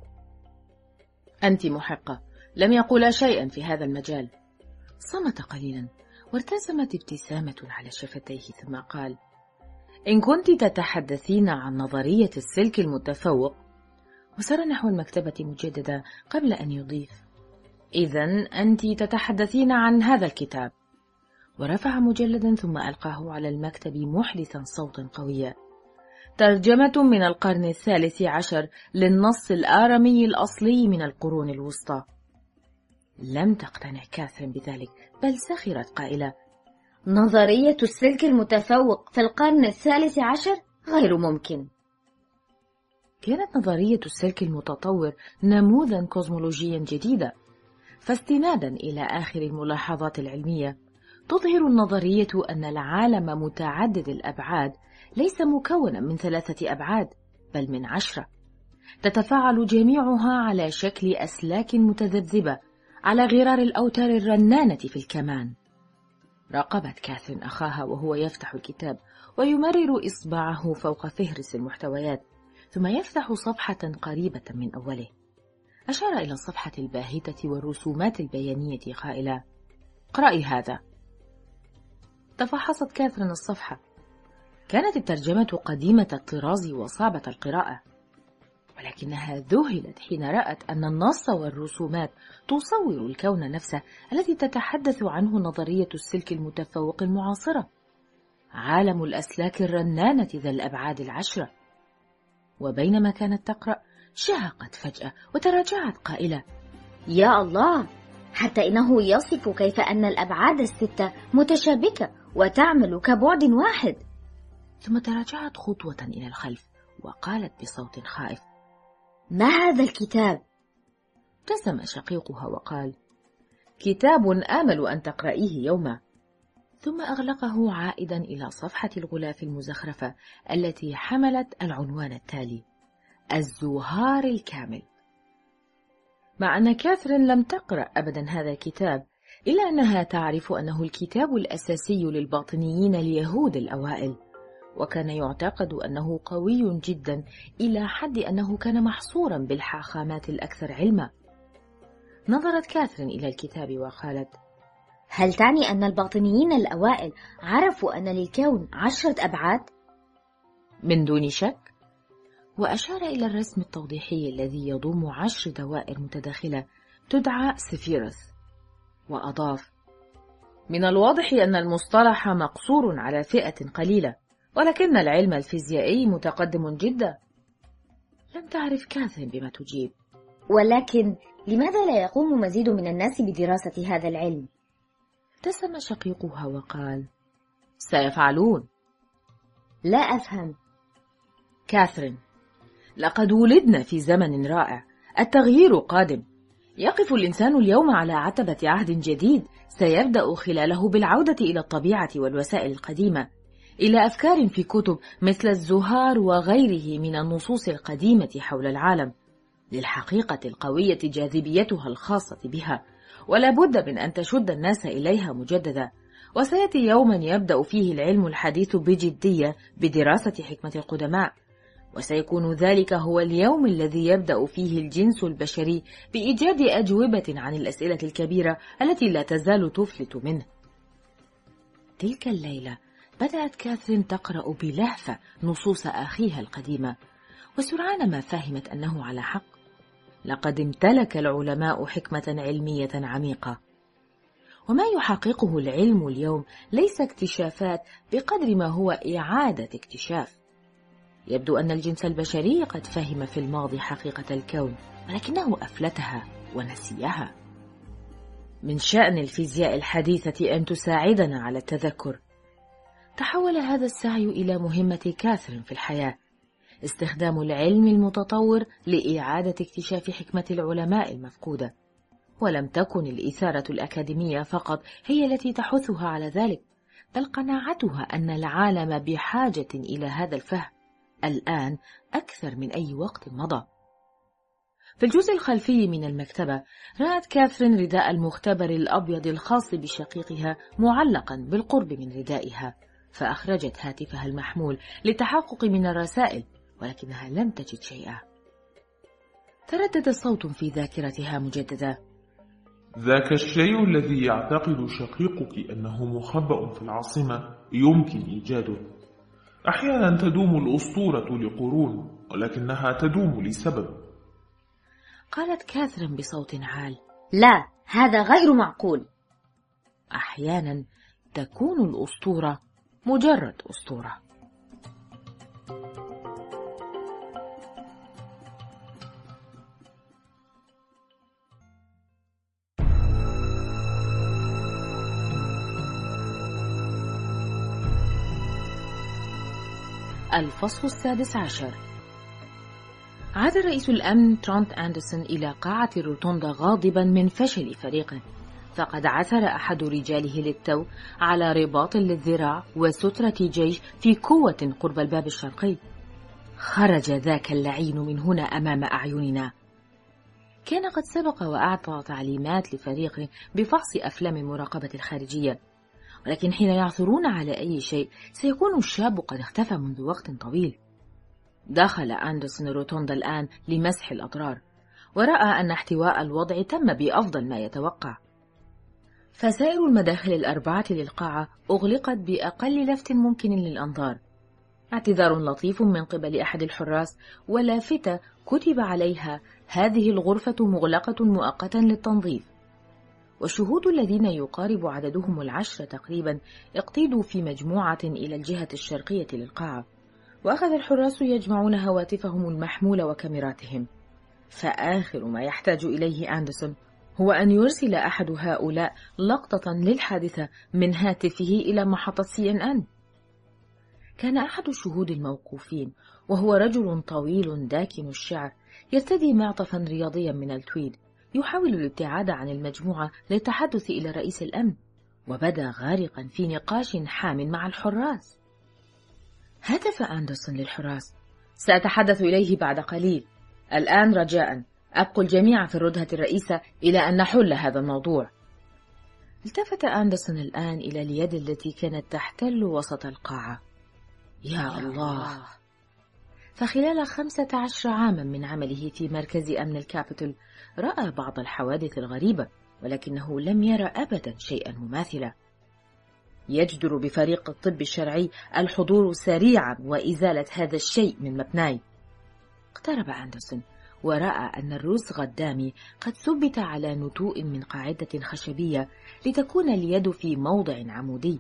أنت محقة، لم يقولا شيئا في هذا المجال. صمت قليلا، وارتسمت ابتسامة على شفتيه، ثم قال: إن كنت تتحدثين عن نظرية السلك المتفوق. وسار نحو المكتبة مجددا قبل أن يضيف: إذن أنت تتحدثين عن هذا الكتاب. ورفع مجلدا ثم ألقاه على المكتب محدثا صوتا قويا: ترجمة من القرن 13 للنص الآرامي الأصلي من القرون الوسطى. لم تقتنع كاثرين بذلك، بل سخرت قائلة: نظرية السلك المتفوق في القرن 13 غير ممكن. كانت نظرية السلك المتطور نموذجا كوزمولوجيا جديدا، فاستنادا إلى آخر الملاحظات العلمية، تظهر النظرية أن العالم متعدد الأبعاد ليس مكونا من 3 أبعاد، بل من 10، تتفاعل جميعها على شكل أسلاك متذبذبة على غرار الأوتار الرنانة في الكمان. راقبت كاثرين أخاها وهو يفتح الكتاب ويمرر إصبعه فوق فهرس المحتويات، ثم يفتح صفحة قريبة من أوله. أشار إلى الصفحة الباهتة والرسومات البيانية قائلا: اقرأي هذا. تفحصت كاثرين الصفحة. كانت الترجمة قديمة الطراز وصعبة القراءة، ولكنها ذهلت حين رأت أن النص والرسومات تصور الكون نفسه الذي تتحدث عنه نظرية السلك المتفوق المعاصرة، عالم الأسلاك الرنانة ذا الأبعاد 10. وبينما كانت تقرأ شهقت فجأة وتراجعت قائلة: يا الله، حتى إنه يصف كيف أن الأبعاد 6 متشابكة وتعمل كبعد واحد. ثم تراجعت خطوة إلى الخلف وقالت بصوت خائف: ما هذا الكتاب؟ ابتسم شقيقها وقال: كتاب آمل أن تقرأيه يوما. ثم أغلقه عائدا إلى صفحة الغلاف المزخرفة التي حملت العنوان التالي: الزهار الكامل. مع أن كاثرين لم تقرأ أبدا هذا الكتاب، إلا أنها تعرف أنه الكتاب الأساسي للباطنيين اليهود الأوائل، وكان يعتقد أنه قوي جدا إلى حد أنه كان محصورا بالحاخامات الأكثر علما. نظرت كاثرين إلى الكتاب وقالت: هل تعني أن الباطنيين الأوائل عرفوا أن للكون 10 أبعاد؟ من دون شك. وأشار إلى الرسم التوضيحي الذي يضم 10 دوائر متداخلة تدعى سفيرث، وأضاف: من الواضح أن المصطلح مقصور على فئة قليلة، ولكن العلم الفيزيائي متقدم جدا. لم تعرف كاثرين بما تجيب. ولكن لماذا لا يقوم مزيد من الناس بدراسة هذا العلم؟ ابتسم شقيقها وقال: سيفعلون. لا أفهم. كاثرين، لقد ولدنا في زمن رائع، التغيير قادم. يقف الإنسان اليوم على عتبة عهد جديد سيبدأ خلاله بالعودة إلى الطبيعة والوسائل القديمة، إلى أفكار في كتب مثل الزهار وغيره من النصوص القديمة حول العالم. للحقيقة القوية جاذبيتها الخاصة بها، ولا بد من أن تشد الناس إليها مجددا. وسيأتي يوما يبدأ فيه العلم الحديث بجدية بدراسة حكمة القدماء، وسيكون ذلك هو اليوم الذي يبدأ فيه الجنس البشري بإيجاد أجوبة عن الأسئلة الكبيرة التي لا تزال تفلت منه. تلك الليلة بدأت كاثرين تقرأ بلهفة نصوص أخيها القديمة، وسرعان ما فهمت أنه على حق. لقد امتلك العلماء حكمة علمية عميقة، وما يحققه العلم اليوم ليس اكتشافات بقدر ما هو إعادة اكتشاف. يبدو أن الجنس البشري قد فهم في الماضي حقيقة الكون، ولكنه أفلتها ونسيها. من شأن الفيزياء الحديثة أن تساعدنا على التذكر، تحول هذا السعي إلى مهمة كاثرين في الحياة، استخدام العلم المتطور لإعادة اكتشاف حكمة العلماء المفقودة. ولم تكن الإثارة الأكاديمية فقط هي التي تحثها على ذلك، بل قناعتها أن العالم بحاجة إلى هذا الفهم الآن أكثر من أي وقت مضى. في الجزء الخلفي من المكتبة رأت كاثرين رداء المختبر الأبيض الخاص بشقيقها معلقا بالقرب من ردائها، فأخرجت هاتفها المحمول للتحقق من الرسائل، ولكنها لم تجد شيئا. تردد صوت في ذاكرتها مجددا: ذاك الشيء الذي يعتقد شقيقك أنه مخبأ في العاصمة يمكن إيجاده. أحيانا تدوم الأسطورة لقرون، ولكنها تدوم لسبب. قالت كاثرين بصوت عال: لا، هذا غير معقول. أحيانا تكون الأسطورة مجرد أسطورة. الفصل 16. عاد رئيس الأمن ترونت أندرسون إلى قاعة الروتوندا غاضبا من فشل فريقه، فقد عثر أحد رجاله للتو على رباط للذراع وسترة جيش في قوة قرب الباب الشرقي. خرج ذاك اللعين من هنا أمام أعيننا. كان قد سبق وأعطى تعليمات لفريقه بفحص أفلام المراقبة الخارجية، ولكن حين يعثرون على أي شيء سيكون الشاب قد اختفى منذ وقت طويل. دخل أندرسون الروتوندا الآن لمسح الأضرار، ورأى أن احتواء الوضع تم بأفضل ما يتوقع. فسائر المداخل الأربعة للقاعة أغلقت بأقل لفت ممكن للأنظار. اعتذار لطيف من قبل أحد الحراس، ولافتة كتب عليها: هذه الغرفة مغلقة مؤقتا للتنظيف. والشهود الذين يقارب عددهم 10 تقريبا اقتيدوا في مجموعة إلى الجهة الشرقية للقاعة، وأخذ الحراس يجمعون هواتفهم المحمولة وكاميراتهم. فآخر ما يحتاج إليه أندرسون هو أن يرسل أحد هؤلاء لقطة للحادثة من هاتفه إلى محطة CNN. كان أحد الشهود الموقوفين، وهو رجل طويل داكن الشعر يرتدي معطفا رياضيا من التويد، يحاول الابتعاد عن المجموعة للتحدث إلى رئيس الأمن، وبدا غارقا في نقاش حام مع الحراس. هتف أندرسون للحراس: سأتحدث إليه بعد قليل. الآن رجاء أبقوا الجميع في الردهة الرئيسة إلى أن نحل هذا الموضوع. التفت أندرسون الآن إلى اليد التي كانت تحتل وسط القاعة. يا الله! فخلال 15 عاما من عمله في مركز أمن الكابيتول رأى بعض الحوادث الغريبة، ولكنه لم يرى أبدا شيئا مماثلا. يجدر بفريق الطب الشرعي الحضور سريعا وإزالة هذا الشيء من مبناه. اقترب أندرسون ورأى أن الروسغ الدامي قد ثبت على نتوء من قاعدة خشبية لتكون اليد في موضع عمودي.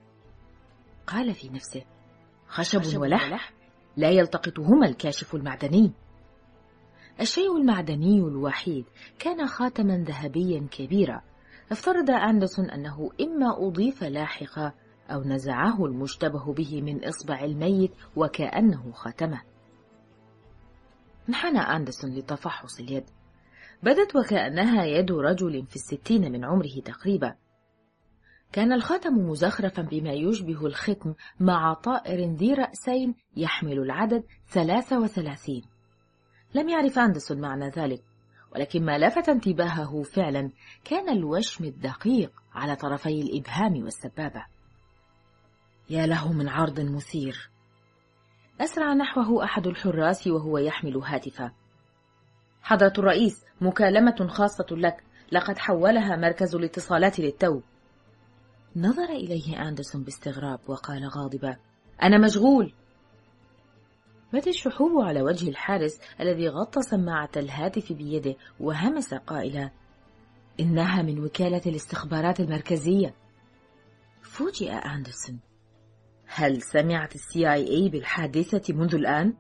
قال في نفسه: خشب ولحم لا يلتقطهما الكاشف المعدني. الشيء المعدني الوحيد كان خاتما ذهبيا كبيرا. افترض أندرسون أنه إما أضيف لاحقا أو نزعه المشتبه به من إصبع الميت وكأنه خاتمه. انحنى أندرسون لتفحص اليد. بدت وكأنها يد رجل في 60 من عمره تقريبا. كان الخاتم مزخرفا بما يشبه الختم مع طائر ذي رأسين يحمل العدد 33. لم يعرف أندرسون معنى ذلك، ولكن ما لفت انتباهه فعلا كان الوشم الدقيق على طرفي الإبهام والسبابة. يا له من عرض مثير! أسرع نحوه أحد الحراس وهو يحمل هاتفا. حضرة الرئيس، مكالمة خاصة لك، لقد حولها مركز الاتصالات للتو. نظر إليه أندرسون باستغراب وقال غاضبا: أنا مشغول. بدا الشحوب على وجه الحارس الذي غطى سماعة الهاتف بيده وهمس قائلا: إنها من وكالة الاستخبارات المركزية. فوجئ أندرسون. هل سمعت CIA بالحادثة منذ الآن؟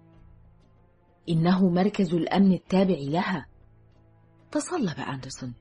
إنه مركز الأمن التابع لها. تصلب أندرسون.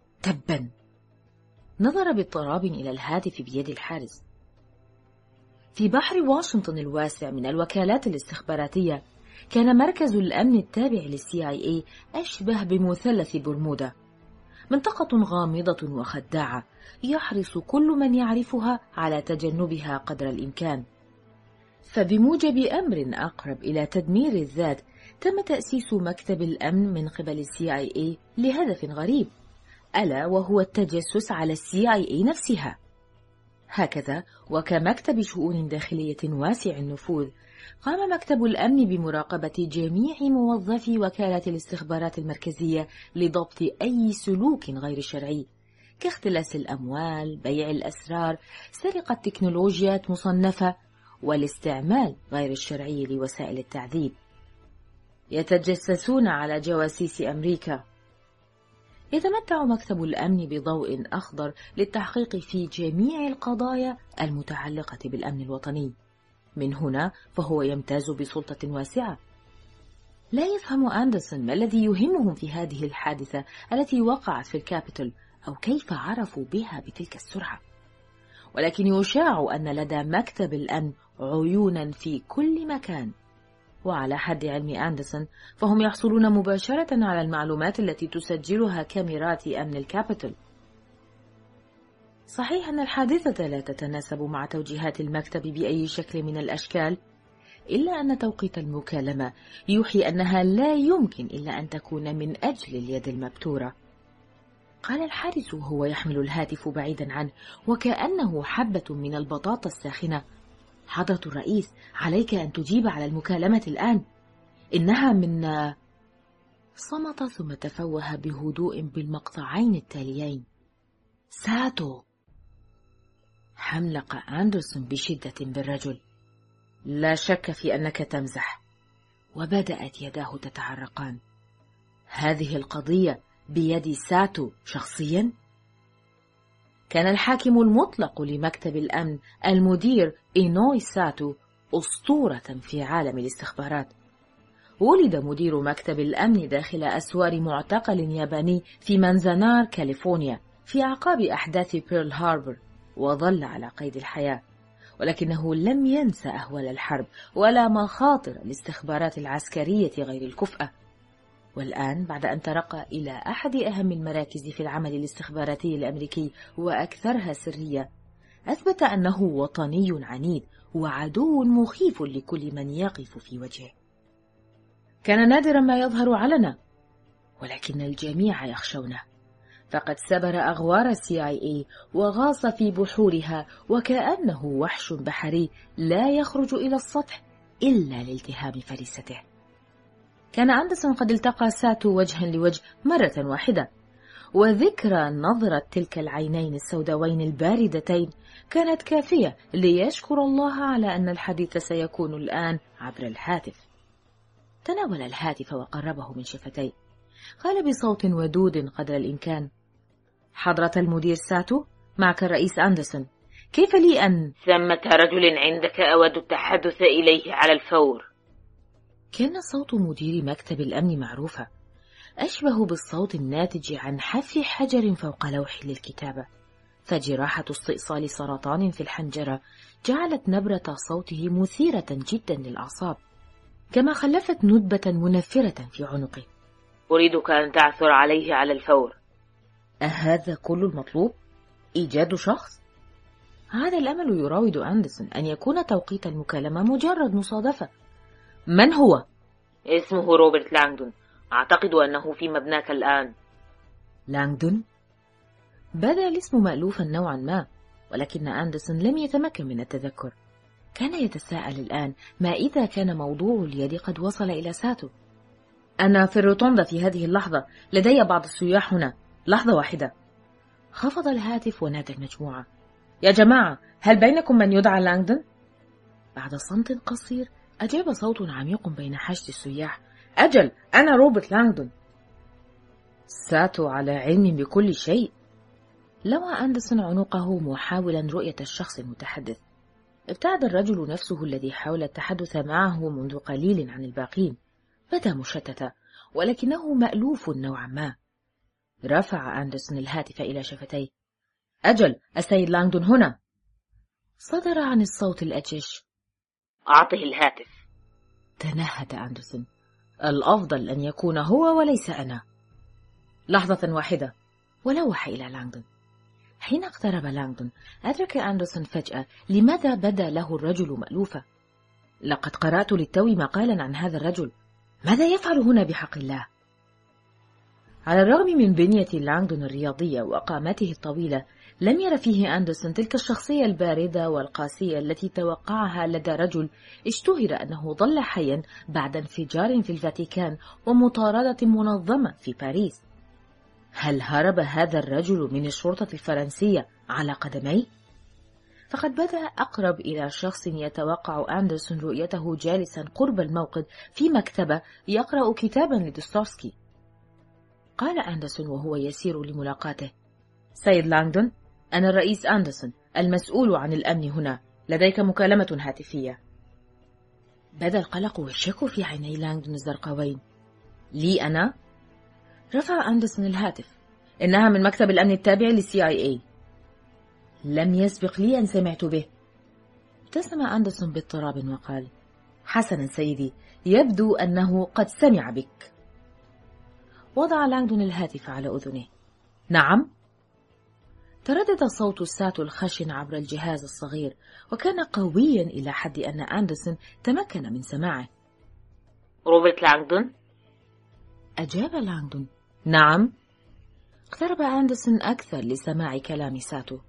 تبا. نظر باضطراب إلى الهاتف بيد الحارس. في بحر واشنطن الواسع من الوكالات الاستخباراتية، كان مركز الأمن التابع للCIA أشبه بمثلث برمودا، منطقة غامضة وخداعة يحرص كل من يعرفها على تجنبها قدر الإمكان. فبموجب أمر أقرب إلى تدمير الذات، تم تأسيس مكتب الأمن من قبل الCIA لهدف غريب، ألا وهو التجسس على الCIA نفسها. هكذا وكمكتب شؤون داخلية واسع النفوذ، قام مكتب الأمن بمراقبة جميع موظفي وكالة الاستخبارات المركزية لضبط أي سلوك غير شرعي، كاختلاس الأموال، بيع الأسرار، سرقة تكنولوجيات مصنفة، والاستعمال غير الشرعي لوسائل التعذيب. يتجسسون على جواسيس أمريكا. يتمتع مكتب الأمن بضوء أخضر للتحقيق في جميع القضايا المتعلقة بالأمن الوطني. من هنا فهو يمتاز بسلطة واسعة. لا يفهم أندرسون ما الذي يهمهم في هذه الحادثة التي وقعت في الكابيتول، أو كيف عرفوا بها بتلك السرعة، ولكن يشاع أن لدى مكتب الأمن عيونا في كل مكان. وعلى حد علم أندرسون فهم يحصلون مباشرة على المعلومات التي تسجلها كاميرات أمن الكابيتول. صحيح أن الحادثة لا تتناسب مع توجيهات المكتب بأي شكل من الأشكال، إلا أن توقيت المكالمة يوحي أنها لا يمكن إلا أن تكون من أجل اليد المبتورة. قال الحارس وهو يحمل الهاتف بعيدا عنه وكأنه حبة من البطاطا الساخنة: حضرة الرئيس، عليك أن تجيب على المكالمة الآن، إنها من... صمت ثم تفوه بهدوء بالمقطعين التاليين: ساتو. حملق أندرسون بشدة بالرجل: لا شك في أنك تمزح. وبدأت يداه تتعرقان. هذه القضية بيد ساتو شخصيا؟ كان الحاكم المطلق لمكتب الأمن المدير إينوي ساتو أسطورة في عالم الاستخبارات. ولد مدير مكتب الأمن داخل أسوار معتقل ياباني في مانزانار، كاليفورنيا، في أعقاب أحداث بيرل هاربر، وظل على قيد الحياة، ولكنه لم ينسى أهوال الحرب ولا مخاطر الاستخبارات العسكرية غير الكفءة. والآن بعد أن ترقى إلى أحد أهم المراكز في العمل الاستخباراتي الأمريكي وأكثرها سرية، أثبت أنه وطني عنيد وعدو مخيف لكل من يقف في وجهه. كان نادرا ما يظهر علنا، ولكن الجميع يخشونه، فقد سبر أغوار CIA وغاص في بحورها وكأنه وحش بحري لا يخرج إلى السطح إلا لالتهام فريسته. كان أندرسون قد التقى ساتو وجها لوجه مرة واحدة، وذكرى نظرة تلك العينين السوداوين الباردتين كانت كافية ليشكر الله على أن الحديث سيكون الآن عبر الهاتف. تناول الهاتف وقربه من شفتيه. قال بصوت ودود قدر الإمكان: حضرة المدير ساتو، معك الرئيس أندرسون. كيف لي أن... ثمة رجل عندك أود التحدث إليه على الفور. كان صوت مدير مكتب الأمن معروفا، أشبه بالصوت الناتج عن حف حجر فوق لوح للكتابة، فجراحة استئصال سرطان في الحنجرة جعلت نبرة صوته مثيرة جدا للأعصاب، كما خلفت ندبة منفرة في عنقه. أريدك أن تعثر عليه على الفور. أهذا كل المطلوب؟ إيجاد شخص؟ عاد الأمل يراود أندرسون أن يكون توقيت المكالمة مجرد مصادفة. من هو؟ اسمه روبرت لانغدون، أعتقد أنه في مبناك الآن. لانغدون؟ بدا الاسم مألوفا نوعا ما، ولكن أندرسون لم يتمكن من التذكر. كان يتساءل الآن ما إذا كان موضوع اليد قد وصل إلى ساتو. أنا في الروتوندا في هذه اللحظة، لدي بعض السياح هنا، لحظة واحدة. خفض الهاتف ونادى المجموعة: يا جماعة، هل بينكم من يدعى لانغدون؟ بعد صمت قصير أجاب صوت عميق بين حشد السياح: أجل، أنا روبرت لانغدون. ساتو على علم بكل شيء. لوى أندرسون عنقه محاولا رؤية الشخص المتحدث. ابتعد الرجل نفسه الذي حاول التحدث معه منذ قليل عن الباقين، بدا مشتتا ولكنه مألوف نوعا ما. رفع أندرسون الهاتف إلى شفتيه: أجل، السيد لانغدون هنا. صدر عن الصوت الأجش: أعطه الهاتف. تنهد أندرسون: الأفضل أن يكون هو وليس أنا. لحظة واحدة، ولوح إلى لانغدون. حين اقترب لانغدون أدرك أندرسون فجأة لماذا بدا له الرجل مألوفا. لقد قرأت للتو مقالا عن هذا الرجل، ماذا يفعل هنا بحق الله؟ على الرغم من بنية لانغدون الرياضية وقامته الطويلة، لم ير فيه أندرسون تلك الشخصية الباردة والقاسية التي توقعها لدى رجل اشتهر أنه ظل حيا بعد انفجار في الفاتيكان ومطاردة منظمة في باريس. هل هرب هذا الرجل من الشرطة الفرنسية على قدميه؟ فقد بدأ أقرب إلى شخص يتوقع أندرسون رؤيته جالسا قرب الموقد في مكتبة يقرأ كتابا لدوستويفسكي. قال أندرسون وهو يسير لملاقاته: سيد لانغدون، أنا الرئيس أندرسون المسؤول عن الأمن هنا، لديك مكالمة هاتفية. بدا القلق والشك في عيني لانغدون الزرقاوين. لي أنا؟ رفع أندرسون الهاتف: إنها من مكتب الأمن التابع للCIA. لم يسبق لي أن سمعت به. ابتسم أندرسون باضطراب وقال: حسنا سيدي، يبدو أنه قد سمع بك. وضع لانغدون الهاتف على أذنه. نعم؟ تردد صوت الساعة الخشن عبر الجهاز الصغير، وكان قويا إلى حد أن أندرسون تمكن من سماعه. روبرت لانغدون؟ أجاب لانغدون: نعم. اقترب أندرسون أكثر لسماع كلام ساتو.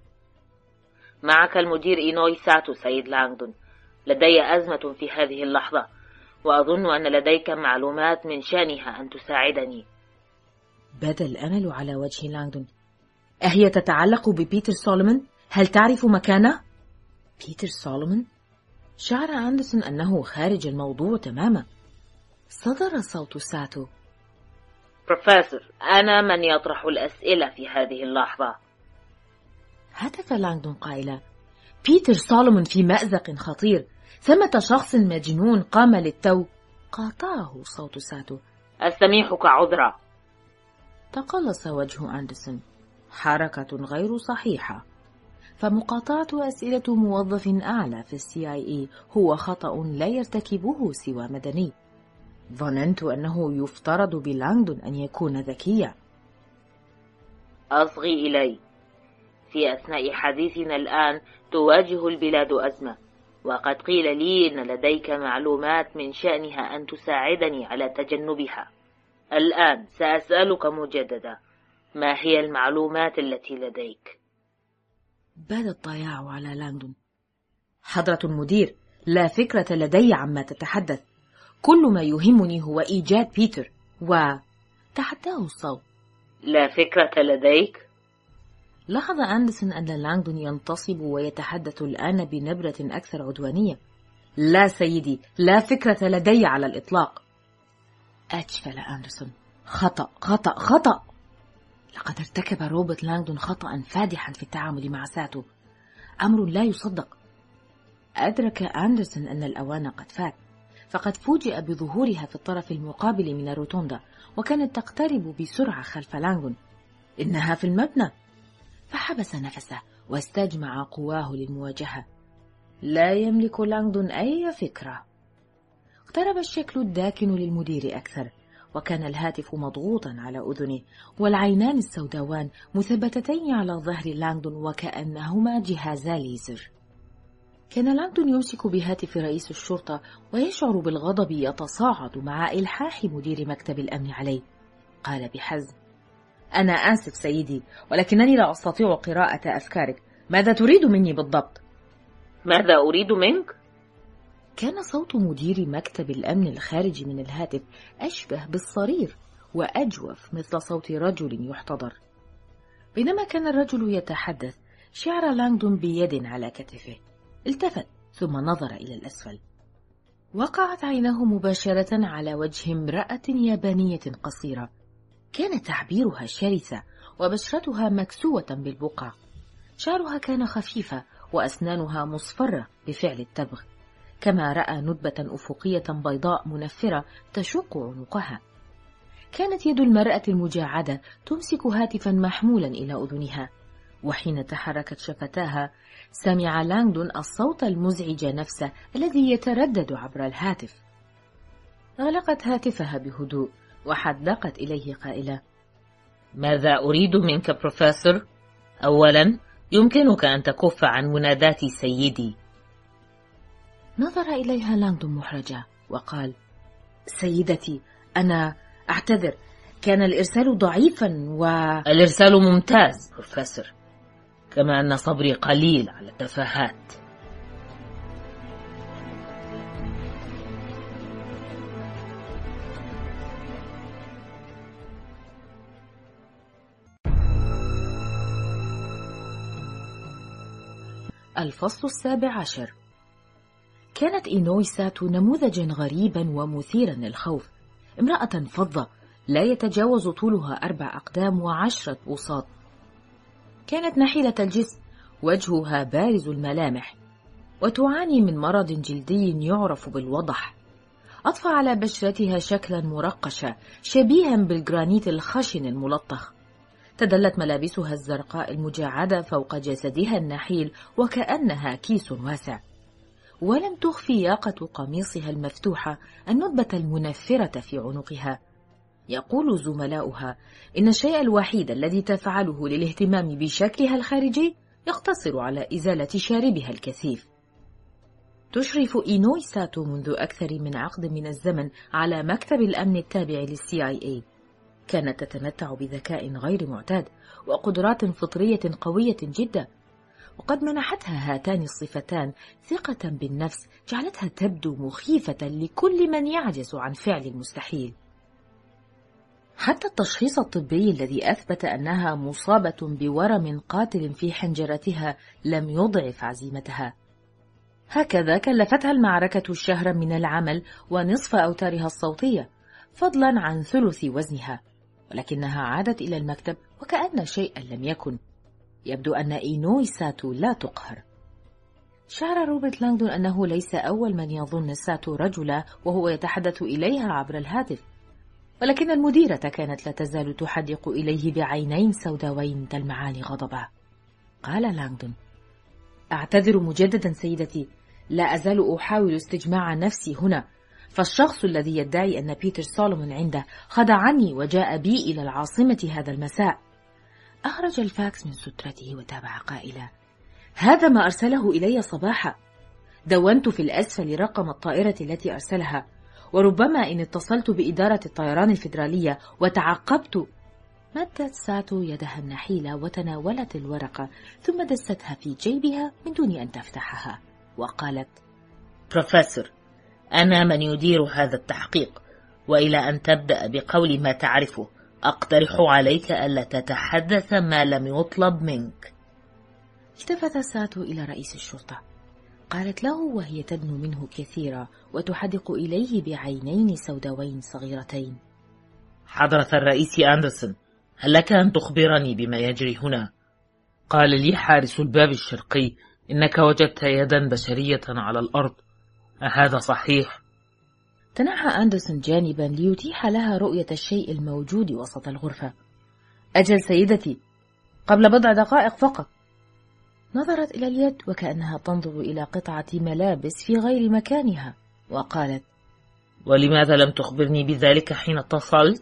معك المدير إينوي ساتو سيد لانغدون. لدي أزمة في هذه اللحظة، وأظن أن لديك معلومات من شأنها أن تساعدني. بدا الأمل على وجه لانغدون. أهي تتعلق ببيتر سولومون؟ هل تعرف مكانه؟ بيتر سولومون؟ شعر أندرسون أنه خارج الموضوع تماما. صدر صوت ساتو: بروفيسور، أنا من يطرح الأسئلة في هذه اللحظة. هتف لانغدون قائلا: بيتر سولومون في مأزق خطير، ثمة شخص مجنون قام للتو. قاطعه صوت ساتو: أستميحك عذرا. تقلص وجه أندرسون. حركة غير صحيحة، فمقاطعة أسئلة موظف أعلى في الCIA هو خطأ لا يرتكبه سوى مدني. ظننت أنه يفترض بلانغدون أن يكون ذكيا. أصغي إلي. في أثناء حديثنا الآن تواجه البلاد أزمة، وقد قيل لي إن لديك معلومات من شأنها أن تساعدني على تجنبها. الآن سأسألك مجددا، ما هي المعلومات التي لديك؟ بدا الضياع على لانغدون. حضرة المدير، لا فكرة لدي عما تتحدث. كل ما يهمني هو إيجاد بيتر تحداه الصوت. لا فكرة لديك؟ لاحظ أندرسون أن لانغدون ينتصب ويتحدث الآن بنبرة أكثر عدوانية. لا سيدي، لا فكرة لدي على الإطلاق. أجفل أندرسون: خطأ خطأ خطأ. لقد ارتكب روبرت لانغدون خطأ فادحا في التعامل مع ساتو، أمر لا يصدق. أدرك أندرسون أن الأوان قد فات، فقد فوجئ بظهورها في الطرف المقابل من الروتوندا، وكانت تقترب بسرعة خلف لانغدون. إنها في المبنى. فحبس نفسه واستجمع قواه للمواجهة. لا يملك لانغدون أي فكرة. اقترب الشكل الداكن للمدير أكثر، وكان الهاتف مضغوطا على أذنه، والعينان السوداوان مثبتتين على ظهر لانغدون وكأنهما جهازا ليزر. كان لانغدون يمسك بهاتف رئيس الشرطة ويشعر بالغضب يتصاعد مع إلحاح مدير مكتب الأمن عليه. قال بحزم: أنا آسف سيدي، ولكنني لا أستطيع قراءة أفكارك. ماذا تريد مني بالضبط؟ ماذا أريد منك؟ كان صوت مدير مكتب الأمن الخارج من الهاتف أشبه بالصرير وأجوف مثل صوت رجل يحتضر. بينما كان الرجل يتحدث، شعر لانغدون بيد على كتفه. التفت ثم نظر إلى الأسفل. وقعت عيناه مباشرة على وجه امرأة يابانية قصيرة، كان تعبيرها شرسة وبشرتها مكسوة بالبقع. شعرها كان خفيفة وأسنانها مصفرة بفعل التبغ، كما رأى ندبة أفقية بيضاء منفرة تشق عنقها. كانت يد المرأة المجعدة تمسك هاتفا محمولا إلى أذنها، وحين تحركت شفتاها سمع لانغدون الصوت المزعج نفسه الذي يتردد عبر الهاتف. أغلقت هاتفها بهدوء وحدقت إليه قائلة: ماذا أريد منك بروفيسور؟ أولا، يمكنك أن تكف عن منادات سيدي. نظر إليها لانغدون محرجة وقال: سيدتي، أنا أعتذر، كان الإرسال ضعيفا الإرسال ممتاز بروفيسور، كما أن صبري قليل على التفاهات. الفصل 17. كانت إينوي ساتو نموذجا غريبا ومثيرا للخوف، امرأة فظة لا يتجاوز طولها 4 أقدام و10 بوصات. كانت نحيلة الجسم، وجهها بارز الملامح، وتعاني من مرض جلدي يعرف بالوضح. أضفى على بشرتها شكلا مرقشا شبيها بالجرانيت الخشن الملطخ. تدلت ملابسها الزرقاء المجعدة فوق جسدها النحيل وكأنها كيس واسع، ولم تخفي ياقة قميصها المفتوحة الندبة المنفرة في عنقها. يقول زملاؤها إن الشيء الوحيد الذي تفعله للاهتمام بشكلها الخارجي يقتصر على إزالة شاربها الكثيف. تشرف إينوي ساتو منذ أكثر من عقد من الزمن على مكتب الأمن التابع للCIA. كانت تتمتع بذكاء غير معتاد وقدرات فطرية قوية جدا، وقد منحتها هاتان الصفتان ثقة بالنفس جعلتها تبدو مخيفة لكل من يعجز عن فعل المستحيل. حتى التشخيص الطبي الذي أثبت أنها مصابة بورم قاتل في حنجرتها لم يضعف عزيمتها. هكذا كلفتها المعركة شهرا من العمل ونصف أوتارها الصوتية، فضلا عن ثلث وزنها، ولكنها عادت إلى المكتب وكأن شيئا لم يكن. يبدو أن إينوي ساتو لا تقهر. شعر روبرت لانغدون أنه ليس أول من يظن ساتو رجلا وهو يتحدث إليها عبر الهاتف، ولكن المديرة كانت لا تزال تحدق إليه بعينين سوداوين تلمعان غضبا. قال لانغدون: أعتذر مجددا سيدتي، لا أزال أحاول استجماع نفسي هنا، فالشخص الذي يدعي أن بيتر سولومون عنده خدعني وجاء بي إلى العاصمة هذا المساء. أخرج الفاكس من سترته وتابع قائلا: هذا ما أرسله إلي صباحا. دونت في الأسفل رقم الطائرة التي أرسلها، وربما إن اتصلت بإدارة الطيران الفيدرالية وتعقبت. مدت ساتو يدها النحيلة وتناولت الورقة ثم دستها في جيبها من دون أن تفتحها، وقالت: بروفيسور، أنا من يدير هذا التحقيق، وإلى أن تبدأ بقول ما تعرفه أقترح عليك ألا تتحدث ما لم يطلب منك. التفت ساتو إلى رئيس الشرطة. قالت له وهي تدنو منه كثيرا وتحدق إليه بعينين سوداوين صغيرتين: حضرة الرئيس أندرسون، هل لك أن تخبرني بما يجري هنا؟ قال لي حارس الباب الشرقي إنك وجدت يدا بشرية على الأرض، أهذا صحيح؟ تنحى أندرسون جانبا ليتيح لها رؤية الشيء الموجود وسط الغرفة. أجل سيدتي، قبل بضع دقائق فقط. نظرت إلى اليد وكأنها تنظر إلى قطعة ملابس في غير مكانها، وقالت: ولماذا لم تخبرني بذلك حين اتصلت؟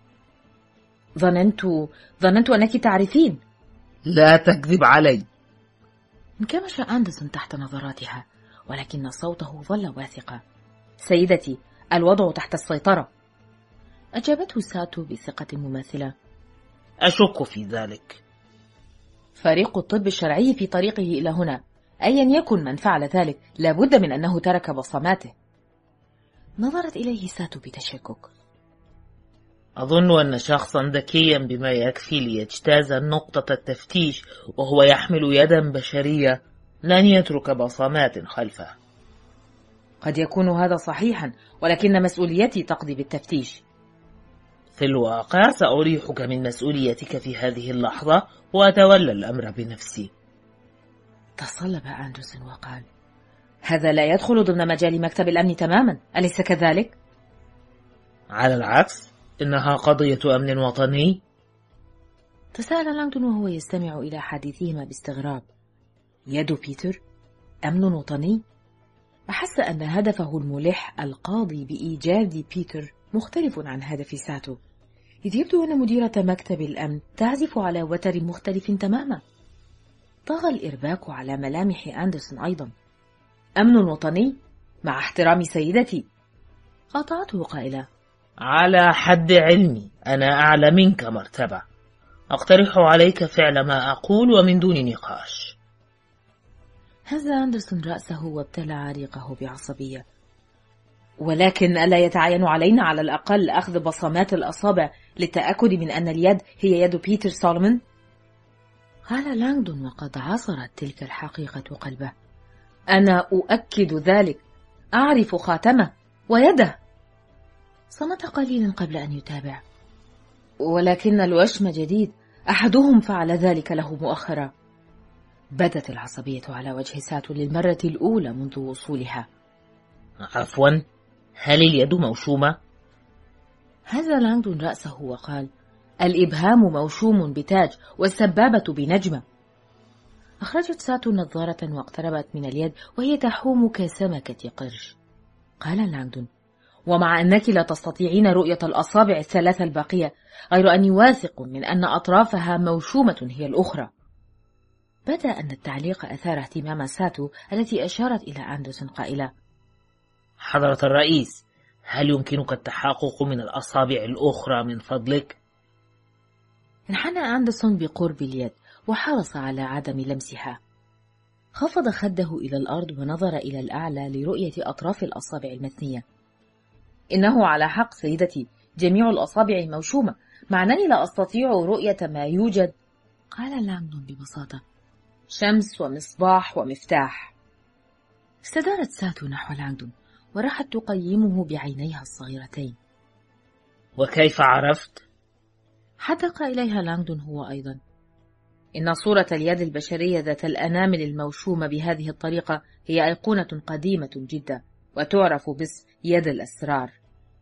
ظننت أنك تعرفين. لا تكذب علي. انكمش أندرسون تحت نظراتها، ولكن صوته ظل واثقا: سيدتي، الوضع تحت السيطرة. أجابته ساتو بثقة مماثلة: أشك في ذلك. فريق الطب الشرعي في طريقه إلى هنا، أيا يكن من فعل ذلك لابد من أنه ترك بصماته. نظرت إليه ساتو بتشكك. أظن أن شخصا ذكيا بما يكفي ليجتاز نقطة التفتيش وهو يحمل يدا بشرية لن يترك بصمات خلفه. قد يكون هذا صحيحا، ولكن مسؤوليتي تقضي بالتفتيش. في الواقع سأريحك من مسؤوليتك في هذه اللحظة وأتولى الأمر بنفسي. تصلب أندرسون وقال: هذا لا يدخل ضمن مجال مكتب الأمن تماما، أليس كذلك؟ على العكس، إنها قضية أمن وطني. تساءل لانغدون وهو يستمع إلى حديثهما باستغراب. يد بيتر؟ أمن وطني؟ أحس أن هدفه الملح القاضي بإيجاد بيتر مختلف عن هدف ساتو، إذ يبدو أن مديرة مكتب الأمن تعزف على وتر مختلف تماما. طغى الإرباك على ملامح أندرسون أيضا. أمن وطني؟ مع احترام سيدتي، قاطعته قائلة: على حد علمي أنا أعلى منك مرتبة، أقترح عليك فعل ما أقول ومن دون نقاش. هز أندرسون رأسه وابتلع ريقه بعصبية. ولكن ألا يتعين علينا على الأقل أخذ بصمات الأصابع للتأكد من أن اليد هي يد بيتر سولومون؟ قال لانغدون وقد عصرت تلك الحقيقة قلبه. أنا أؤكد ذلك، أعرف خاتمه ويده. صمت قليلا قبل أن يتابع. ولكن الوشم جديد، أحدهم فعل ذلك له مؤخرا. بدت العصبية على وجه ساتو للمرة الأولى منذ وصولها. عفوا، هل اليد موشومة؟ هز لانغدون رأسه وقال: الإبهام موشوم بتاج والسبابة بنجمة. أخرجت ساتو نظارة واقتربت من اليد وهي تحوم كسمكة قرش. قال لانغدون: ومع أنك لا تستطيعين رؤية الأصابع الثلاثة الباقية، غير أني واثق من أن أطرافها موشومة هي الأخرى. بدا أن التعليق أثار اهتمام ساتو التي أشارت إلى أندرسون قائلة: حضرة الرئيس، هل يمكنك التحقق من الأصابع الأخرى من فضلك؟ انحنى أندرسون بقرب اليد وحرص على عدم لمسها. خفض خده إلى الأرض ونظر إلى الأعلى لرؤية أطراف الأصابع المثنية. إنه على حق سيدتي، جميع الأصابع موشومة، مع أنني لا أستطيع رؤية ما يوجد. قال لانغدون ببساطة: شمس ومصباح ومفتاح. استدارت ساتو نحو لانغدون وراحت تقيمه بعينيها الصغيرتين. وكيف عرفت؟ حدق إليها لانغدون هو أيضا. إن صورة اليد البشرية ذات الأنامل الموشومة بهذه الطريقة هي أيقونة قديمة جدا وتعرف باسم يد الأسرار.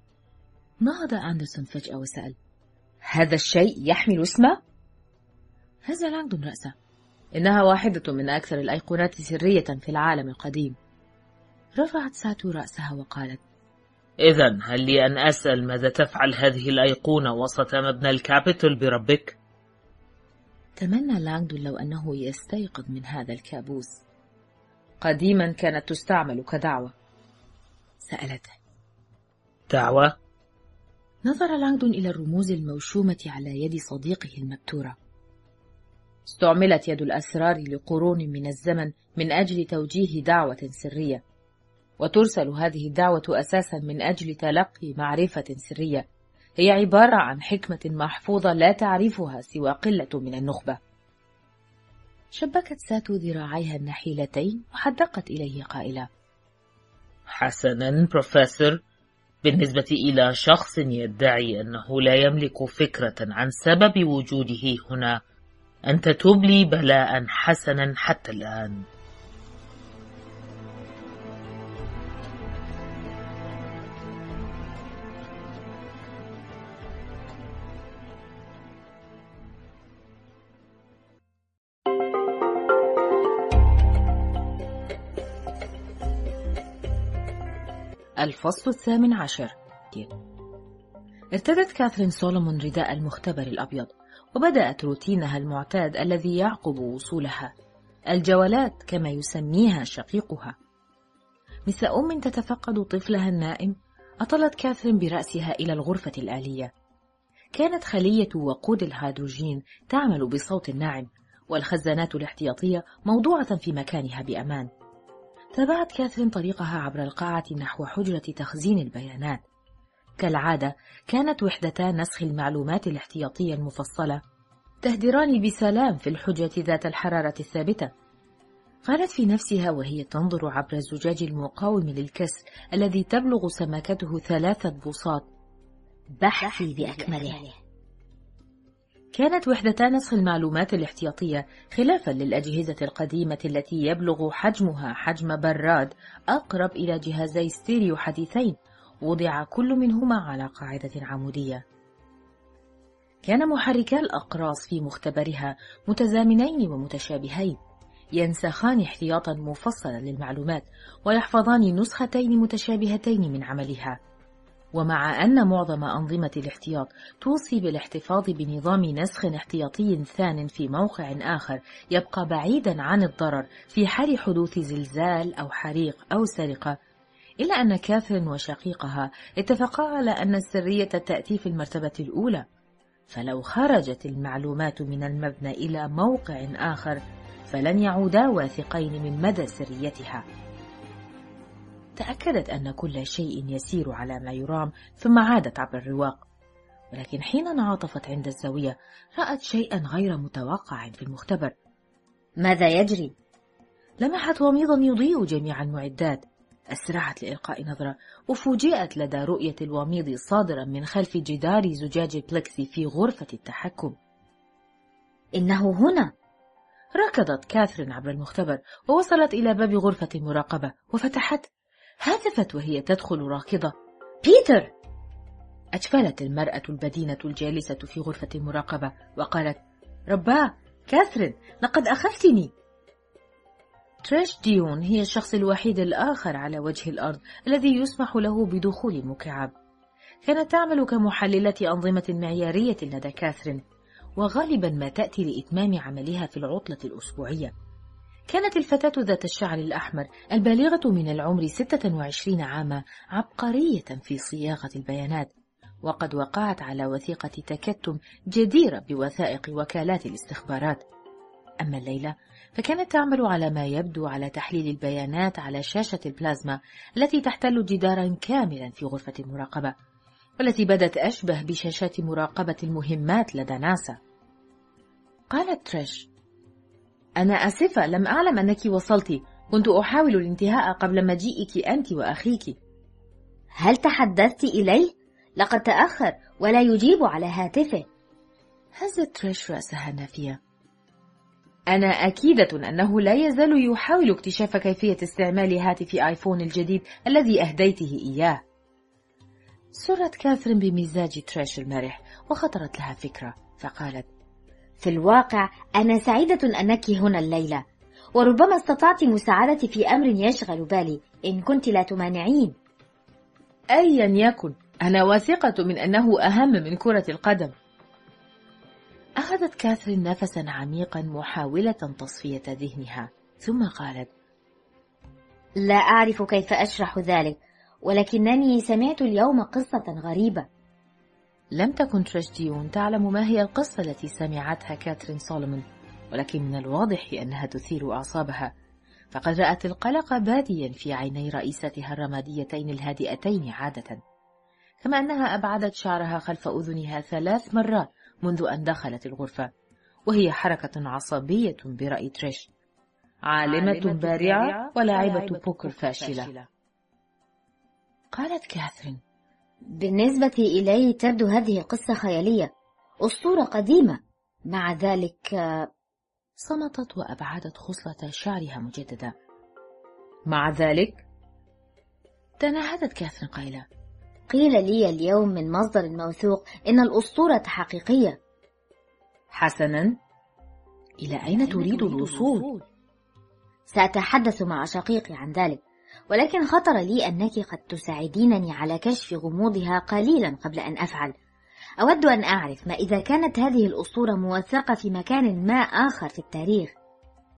نهض أندرسون فجأة وسأل: هذا الشيء يحمل اسمه؟ هز لانغدون رأسه. إنها واحدة من أكثر الأيقونات سرية في العالم القديم. رفعت ساتو رأسها وقالت: إذن هل لي أن أسأل ماذا تفعل هذه الأيقونة وسط مبنى الكابيتول بربك؟ تمنى لانغدون لو أنه يستيقظ من هذا الكابوس. قديما كانت تستعمل كدعوة. سألته: دعوة؟ نظر لانغدون إلى الرموز الموشومة على يد صديقه المبتورة. استعملت يد الأسرار لقرون من الزمن من أجل توجيه دعوة سرية، وترسل هذه الدعوة أساسا من أجل تلقي معرفة سرية، هي عبارة عن حكمة محفوظة لا تعرفها سوى قلة من النخبة. شبكت ساتو ذراعيها النحيلتين وحدقت إليه قائلة: حسنا بروفيسور، بالنسبة إلى شخص يدعي أنه لا يملك فكرة عن سبب وجوده هنا، أنت تبلي بلاء حسنا حتى الآن. الفصل 18. ارتدت كاثرين سولومون رداء المختبر الأبيض، وبدأت روتينها المعتاد الذي يعقب وصولها، الجولات كما يسميها شقيقها. مثل أم تتفقد طفلها النائم، أطلت كاثرين برأسها إلى الغرفة الآلية. كانت خلية وقود الهيدروجين تعمل بصوت ناعم، والخزانات الاحتياطية موضوعة في مكانها بأمان. تابعت كاثرين طريقها عبر القاعة نحو حجرة تخزين البيانات. كالعادة كانت وحدتا نسخ المعلومات الاحتياطية المفصلة تهدران بسلام في الحجرة ذات الحرارة الثابتة. قالت في نفسها وهي تنظر عبر الزجاج المقاوم للكسر الذي تبلغ سماكته 3 بوصات: بحثي بأكمله. كانت وحدتا نسخ المعلومات الاحتياطية خلافا للأجهزة القديمة التي يبلغ حجمها حجم براد أقرب إلى جهازي ستيريو حديثين، وضع كل منهما على قاعدة عمودية. كان محركا الأقراص في مختبرها متزامنين ومتشابهين، ينسخان احتياطا مفصلا للمعلومات ويحفظان نسختين متشابهتين من عملها. ومع أن معظم أنظمة الاحتياط توصي بالاحتفاظ بنظام نسخ احتياطي ثان في موقع آخر يبقى بعيدا عن الضرر في حال حدوث زلزال أو حريق أو سرقة، إلا أن كاثرين وشقيقها اتفقا على أن السرية تأتي في المرتبة الأولى، فلو خرجت المعلومات من المبنى إلى موقع آخر فلن يعودا واثقين من مدى سريتها. تأكدت أن كل شيء يسير على ما يرام، ثم عادت عبر الرواق، ولكن حين انعطفت عند الزاوية رأت شيئا غير متوقع في المختبر. ماذا يجري؟ لمحت وميضا يضيء جميع المعدات، أسرعت لإلقاء نظرة وفوجئت لدى رؤية الوميض صادرا من خلف جدار زجاج البلكسي في غرفة التحكم. إنه هنا! ركضت كاثرين عبر المختبر ووصلت إلى باب غرفة المراقبة وفتحت. هاتفت وهي تدخل راكضة: بيتر! أجفلت المرأة البدينة الجالسة في غرفة المراقبة وقالت: رباه كاثرين، لقد أخفتني. تريش ديون هي الشخص الوحيد الآخر على وجه الأرض الذي يسمح له بدخول المكعب. كانت تعمل كمحللة أنظمة معيارية لدى كاثرين، وغالبا ما تأتي لإتمام عملها في العطلة الأسبوعية. كانت الفتاة ذات الشعر الأحمر البالغة من العمر 26 عاما عبقرية في صياغة البيانات، وقد وقعت على وثيقة تكتم جديرة بوثائق وكالات الاستخبارات. أما الليلة فكانت تعمل على ما يبدو على تحليل البيانات على شاشة البلازما التي تحتل جدارا كاملا في غرفة المراقبة، والتي بدت أشبه بشاشات مراقبة المهمات لدى ناسا. قالت تريش: أنا آسفة، لم أعلم أنك وصلت، كنت أحاول الانتهاء قبل مجيئك أنت وأخيك. هل تحدثت إليه؟ لقد تأخر ولا يجيب على هاتفه. هزت تريش رأسها نافية. أنا أكيدة أنه لا يزال يحاول اكتشاف كيفية استعمال هاتف آيفون الجديد الذي أهديته إياه. سرت كاثرين بمزاج تريش المرح وخطرت لها فكرة، فقالت: في الواقع أنا سعيدة أنك هنا الليلة، وربما استطعت مساعدتي في أمر يشغل بالي إن كنت لا تمانعين. أيا يكن، أنا واثقة من أنه أهم من كرة القدم. أخذت كاثرين نفسا عميقا محاولة تصفية ذهنها، ثم قالت: لا أعرف كيف أشرح ذلك، ولكنني سمعت اليوم قصة غريبة. لم تكن تريش ديون تعلم ما هي القصة التي سمعتها كاثرين سولومون، ولكن من الواضح أنها تثير أعصابها، فقد رأت القلق باديا في عيني رئيستها الرماديتين الهادئتين عادة، كما أنها أبعدت شعرها خلف أذنها 3 مرات منذ أن دخلت الغرفة، وهي حركة عصبية برأي تريش، عالمة بارعة ولاعبة بوكر فاشلة. قالت كاثرين: بالنسبة إلي تبدو هذه قصة خيالية، أسطورة قديمة. مع ذلك... صمتت وأبعدت خصلة شعرها مجددا. مع ذلك؟ تنهدت كاثرين قائلة: قيل لي اليوم من مصدر موثوق إن الأسطورة حقيقية. حسنا، إلى أين تريد الوصول؟ سأتحدث مع شقيقي عن ذلك، ولكن خطر لي أنك قد تساعدينني على كشف غموضها قليلا قبل أن أفعل. أود أن أعرف ما إذا كانت هذه الأسطورة موثقة في مكان ما آخر في التاريخ،